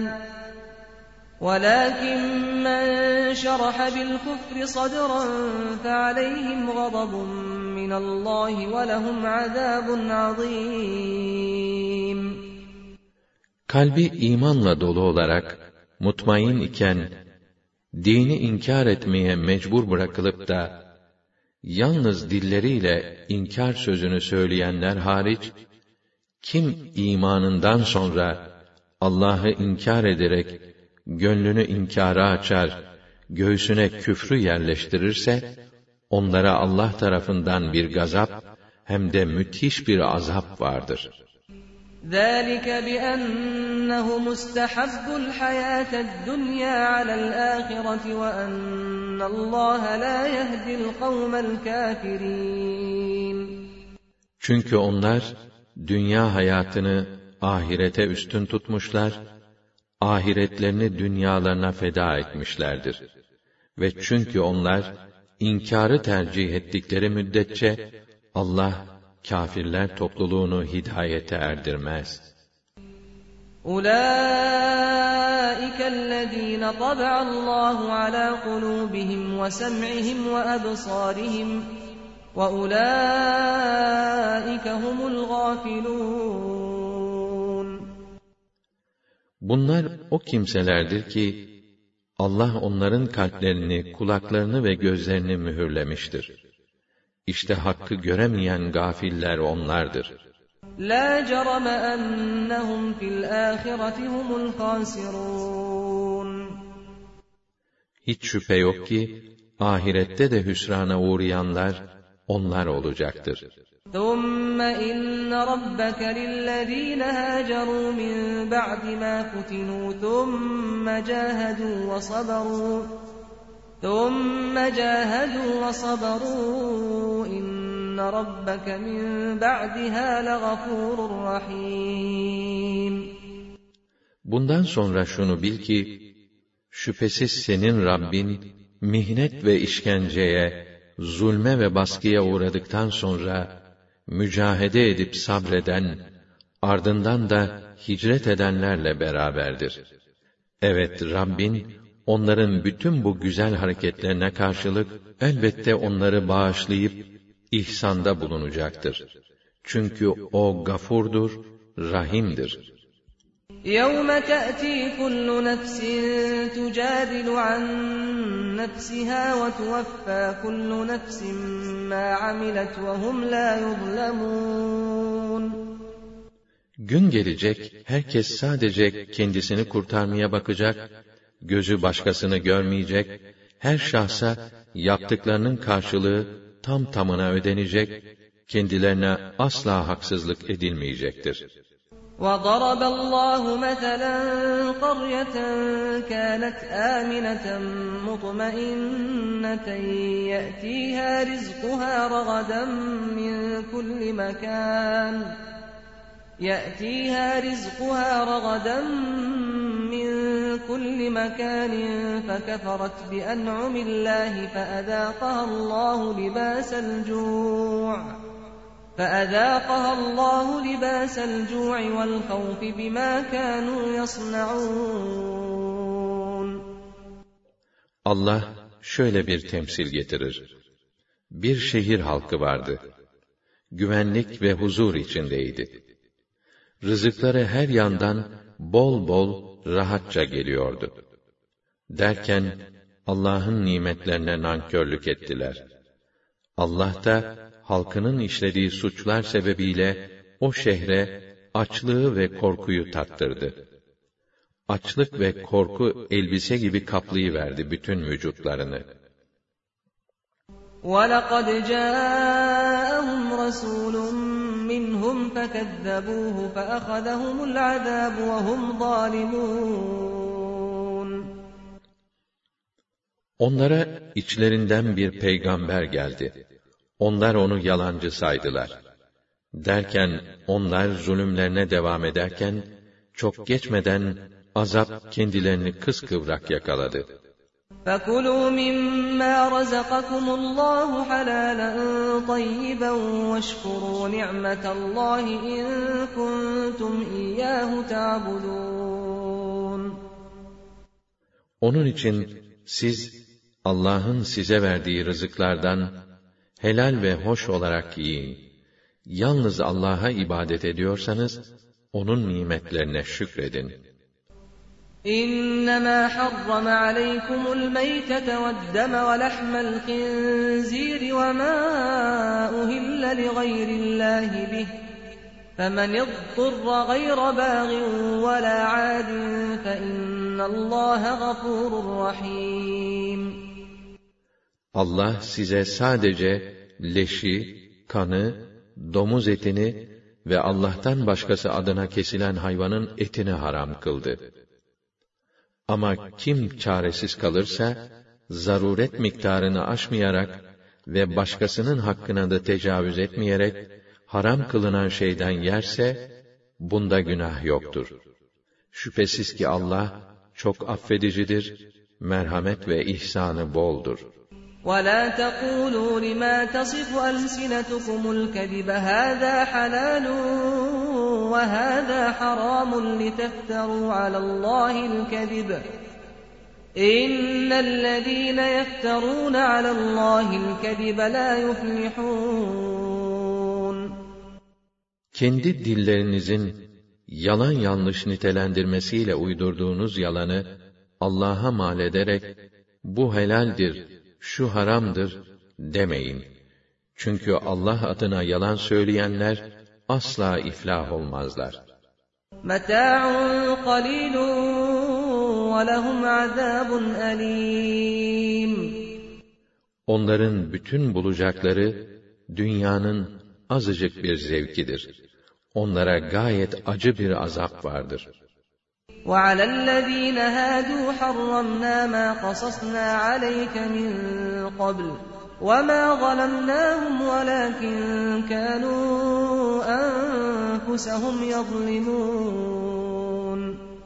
ولكن من شرح بالكفر صدرا فعليهم غضب من الله ولهم عذاب عظيم. Kalbi imanla dolu olarak mutmain iken dini inkar etmeye mecbur bırakılıp da yalnız dilleriyle inkar sözünü söyleyenler hariç kim imanından sonra Allah'ı inkar ederek gönlünü inkara açar, göğsüne küfrü yerleştirirse, onlara Allah tarafından bir gazap, hem de müthiş bir azap vardır. ذَٰلِكَ بِأَنَّهُ مُسْتَحَبُّ الْحَيَاةَ الدُّنْيَا عَلَى الْآخِرَةِ وَأَنَّ اللّٰهَ لَا يَهْدِي الْقَوْمَ الْكَافِرِينَ. Çünkü onlar, dünya hayatını ahirete üstün tutmuşlar, ahiretlerini dünyalarına feda etmişlerdir. Ve çünkü onlar, inkarı tercih ettikleri müddetçe, Allah, kâfirler topluluğunu hidayete erdirmez. أُولَٰئِكَ الَّذ۪ينَ طَبَعَ اللّٰهُ عَلَى قُلُوبِهِمْ وَسَمْعِهِمْ وَأَبْصَارِهِمْ وَأُولَٰئِكَ هُمُ الْغَافِلُونَ. Bunlar o kimselerdir ki Allah onların kalplerini, kulaklarını ve gözlerini mühürlemiştir. İşte hakkı göremeyen gafiller onlardır. لَا جَرَمَ أَنَّهُمْ فِي الْآخِرَةِ هُمُ الْخَاسِرُونَ. Hiç şüphe yok ki ahirette de hüsrana uğrayanlar onlar olacaktır. ثُمَّ إِنَّ رَبَّكَ لِلَّذِينَ هَاجَرُوا مِن بَعْدِ مَا فُتِنُوا ثُمَّ جَاهَدُوا وَصَبَرُوا إِنَّ رَبَّكَ مِن بَعْدِهَا لَغَفُورٌ رَّحِيمٌ. Bundan sonra şunu bil ki, şüphesiz senin Rabbin, mihnet ve işkenceye, zulme ve baskıya uğradıktan sonra, mücahede edip sabreden, ardından da hicret edenlerle beraberdir. Evet, Rabbin, onların bütün bu güzel hareketlerine karşılık, elbette onları bağışlayıp, ihsanda bulunacaktır. Çünkü o gafurdur, rahimdir. يَوْمَ تَأْتِي كُلُّ نَفْسٍ تُجَادِلُ عَن نَّفْسِهَا وَتُوَفَّى كُلُّ نَفْسٍ مَّا عَمِلَتْ وَهُمْ لَا يُظْلَمُونَ. Gün gelecek, herkes sadece kendisini kurtarmaya bakacak, gözü başkasını görmeyecek, her şahsa yaptıklarının karşılığı tam tamına ödenecek, kendilerine asla haksızlık edilmeyecektir. وَضَرَبَ اللّٰهُ مَثَلًا قَرْيَةً كَانَتْ آمِنَةً مُطْمَئِنَّةً يَأْتِيهَا رِزْقُهَا رَغَدًا مِّن كُلِّ مَكَانٍ فَكَفَرَتْ بِأَنْعُمِ اللّٰهِ فَأَذَاقَهَا اللّٰهُ لِبَاسَ الْجُوعِ وَالْخَوْفِ بِمَا كَانُوا يَصْنَعُونَ. Allah şöyle bir temsil getirir. Bir şehir halkı vardı. Güvenlik ve huzur içindeydi. Rızıkları her yandan bol bol rahatça geliyordu. Derken Allah'ın nimetlerine nankörlük ettiler. Allah da halkının işlediği suçlar sebebiyle o şehre açlığı ve korkuyu tattırdı. Açlık ve korku elbise gibi kaplayıverdi bütün vücutlarını. وَلَقَدْ جَاءَهُمْ رَسُولٌ مِّنْهُمْ فَكَذَّبُوهُ فَأَخَذَهُمُ الْعَذَابُ وَهُمْ ظَالِمُونَ. Onlara içlerinden bir peygamber geldi. Onlar onu yalancı saydılar. Derken onlar zulümlerine devam ederken, çok geçmeden azap kendilerini kıskıvrak yakaladı. فَكُلُوا مِمَّا رَزَقَكُمُ اللّٰهُ حَلَالًا طَيِّبًا وَاشْكُرُوا نِعْمَةَ اللّٰهِ إِن كُنتُمْ إِيَّاهُ تَعْبُدُونَ. Onun için siz Allah'ın size verdiği rızıklardan helal ve hoş olarak yiyin. Yalnız Allah'a ibadet ediyorsanız onun nimetlerine şükredin. إِنَّمَا حَرَّمَ عَلَيْكُمُ الْمَيْتَةَ وَالدَّمَ وَلَحْمَ الْخِنزِيرِ وَمَا أُهِلَّ لِغَيْرِ اللّٰهِ بِهِ فَمَنِ اضْطُرَّ غَيْرَ بَاغٍ وَلَا عَادٍ فَإِنَّ اللّٰهَ غَفُورٌ رَّحِيمٌ. Allah size sadece leşi, kanı, domuz etini ve Allah'tan başkası adına kesilen hayvanın etini haram kıldı. Ama kim çaresiz kalırsa, zaruret miktarını aşmayarak ve başkasının hakkına da tecavüz etmeyerek, haram kılınan şeyden yerse, bunda günah yoktur. Şüphesiz ki Allah, çok affedicidir, merhamet ve ihsanı boldur. وَلَا تَقُولُوا لِمَا تَصِفُ أَلْسِنَتُكُمُ الْكَذِبَ هَذَا حَلَالٌ وَهَذَا حَرَامٌ لِتَفْتَرُوا عَلَى اللّٰهِ الْكَذِبَ İnnellezîne yefterûne alallâhil kezibe lâ yuflihûn. Kendi dillerinizin yalan yanlış nitelendirmesiyle uydurduğunuz yalanı Allah'a mal ederek bu helaldir, şu haramdır demeyin. Çünkü Allah adına yalan söyleyenler asla iflah olmazlar. Meta'un qalilun ve lehum azabun alim. Onların bütün bulacakları dünyanın azıcık bir zevkidir. Onlara gayet acı bir azap vardır. وَعَلَى الَّذ۪ينَ هَادُوا حَرَّمْنَا مَا قَصَصْنَا عَلَيْكَ مِنْ قَبْلِ وَمَا ظَلَمْنَاهُمْ وَلَكِنْ كَانُوا أَنفُسَهُمْ يَظْلِمُونَ.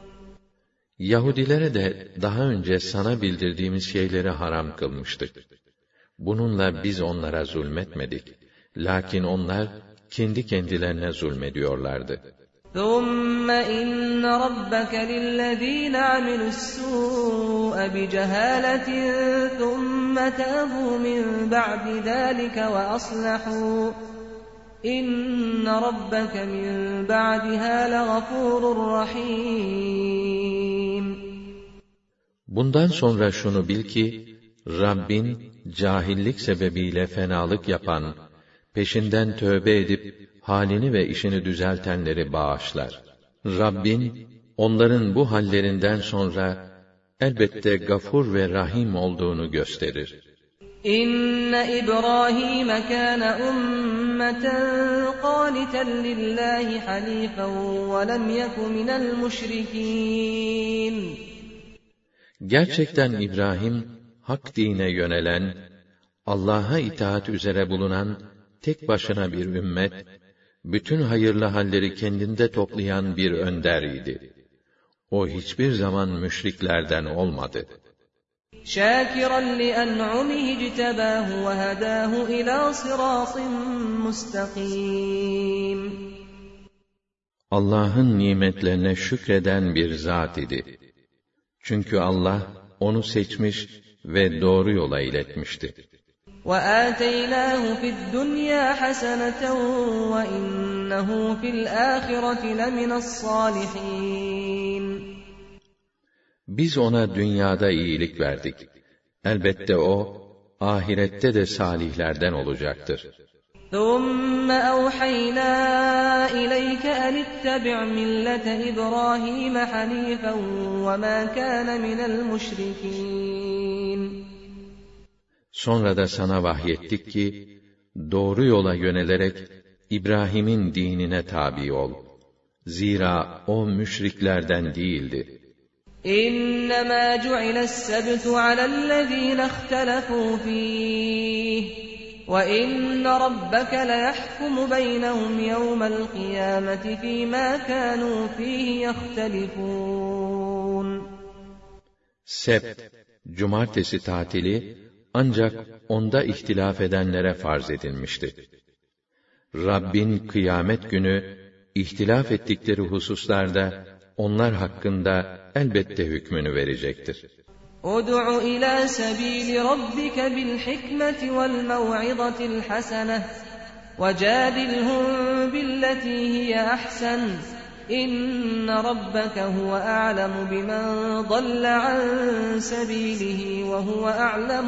Yahudilere de daha önce sana bildirdiğimiz şeyleri haram kılmıştık. Bununla biz onlara zulmetmedik. Lakin onlar kendi kendilerine zulmediyorlardı. ثُمَّ إِنَّ رَبَّكَ لِلَّذ۪ينَ عَمِلُوا السُّوءَ بِجَهَالَةٍ ثُمَّ تَابُوا مِنْ بَعْدِ ذَٰلِكَ وَأَصْلَحُوا إِنَّ رَبَّكَ مِنْ بَعْدِهَا لَغَفُورٌ رَحِيمٌ. Bundan sonra şunu bil ki, Rabbin cahillik sebebiyle fenalık yapan, peşinden tövbe edip halini ve işini düzeltenleri bağışlar. Rabbin onların bu hallerinden sonra elbette gafur ve rahim olduğunu gösterir. İnne İbrahim kâne ummeten qâniten lillâhi hanîfen ve lem yeku minel müşrikîn. Gerçekten İbrahim, hak dine yönelen, Allah'a itaat üzere bulunan tek başına bir ümmet, bütün hayırlı halleri kendinde toplayan bir önder idi. O hiçbir zaman müşriklerden olmadı. شَاكِرًا لِأَنْعُمِهِ اجْتَبَاهُ وَهَدَاهُ إِلَى صِرَاطٍ مُسْتَقِيمٍ. Allah'ın nimetlerine şükreden bir zat idi. Çünkü Allah onu seçmiş ve doğru yola iletmişti. وَآتَيْنَاهُ فِي الدُّنْيَا حَسَنَةً وَإِنَّهُ فِي الْآخِرَةِ لَمِنَ الصَّالِحِينَ. Biz ona dünyada iyilik verdik. Elbette o, ahirette de salihlerden olacaktır. ثُمَّ أَوْحَيْنَا إِلَيْكَ أَنِ اتَّبِعْ مِلَّةَ إِبْرَاهِيمَ حَنِيفًا وَمَا كَانَ مِنَ الْمُشْرِكِينَ. Sonra da sana vahyettik ki, doğru yola yönelerek İbrahim'in dinine tabi ol. Zira o müşriklerden değildi. إِنَّمَا جُعِلَ السَّبْتُ عَلَى الَّذ۪ينَ اخْتَلَفُوا فِيهِ وَإِنَّ رَبَّكَ لَيَحْكُمُ بَيْنَهُمْ يَوْمَ الْقِيَامَةِ فِيمَا كَانُوا فِيهِ يَخْتَلِفُونَ. Sebt, cumartesi tatili, ancak onda ihtilaf edenlere farz edilmişti. Rabbin kıyamet günü, ihtilaf ettikleri hususlarda, onlar hakkında elbette hükmünü verecektir. اُدْعُ إِلَى سَب۪يلِ رَبِّكَ بِالْحِكْمَةِ وَالْمَوْعِظَةِ الْحَسَنَةِ وَجَادِلْهُمْ بِالَّتِي هِيَ أَحْسَنُ إِنَّ رَبَّكَ هُوَ أَعْلَمُ بِمَنْ ضَلَّ عَنْ سَب۪يلِهِ وَهُوَ أَعْلَمُ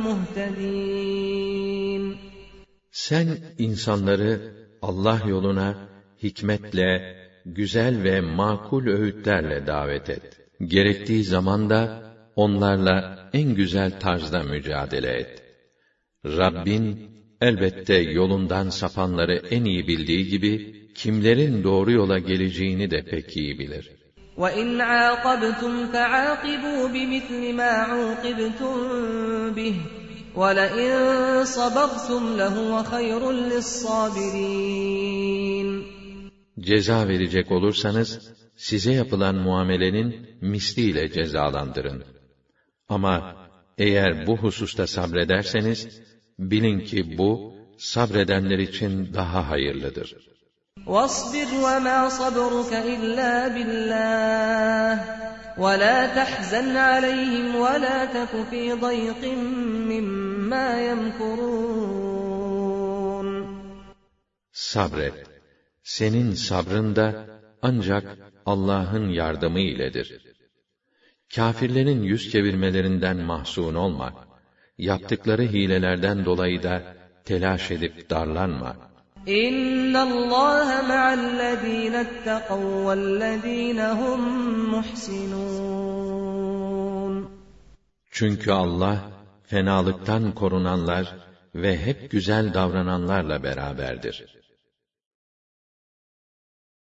بِالْمُهْتَدِينَ. Sen insanları Allah yoluna hikmetle, güzel ve makul öğütlerle davet et. Gerektiği zaman da onlarla en güzel tarzda mücadele et. Rabbin elbette yolundan sapanları en iyi bildiği gibi kimlerin doğru yola geleceğini de pek iyi bilir. وَإِنْ عَاقَبْتُمْ فَعَاقِبُوا بِمِثْلِ مَا عُوقِبْتُمْ بِهِ وَلَئِنْ صَبَرْتُمْ لَهُوَ خَيْرٌ لِلصَّابِرِينَ. Ceza verecek olursanız, size yapılan muamelenin misliyle cezalandırın. Ama eğer bu hususta sabrederseniz, bilin ki bu, sabredenler için daha hayırlıdır. وَاصْبِرْ وَمَا صَبْرُكَ إِلَّا بِاللّٰهِ وَلَا تَحْزَنْ عَلَيْهِمْ وَلَا تَكُ فِي ضَيْقٍ مِّمَّا يَمْكُرُونَ. Sabret. Senin sabrın da ancak Allah'ın yardımı iledir. Kâfirlerin yüz çevirmelerinden mahzun olma. Yaptıkları hilelerden dolayı da telaş edip darlanma. İnnallâhe ma'allezîne ittekav vellezîne hum muhsinûn. Çünkü Allah, fenalıktan korunanlar ve hep güzel davrananlarla beraberdir.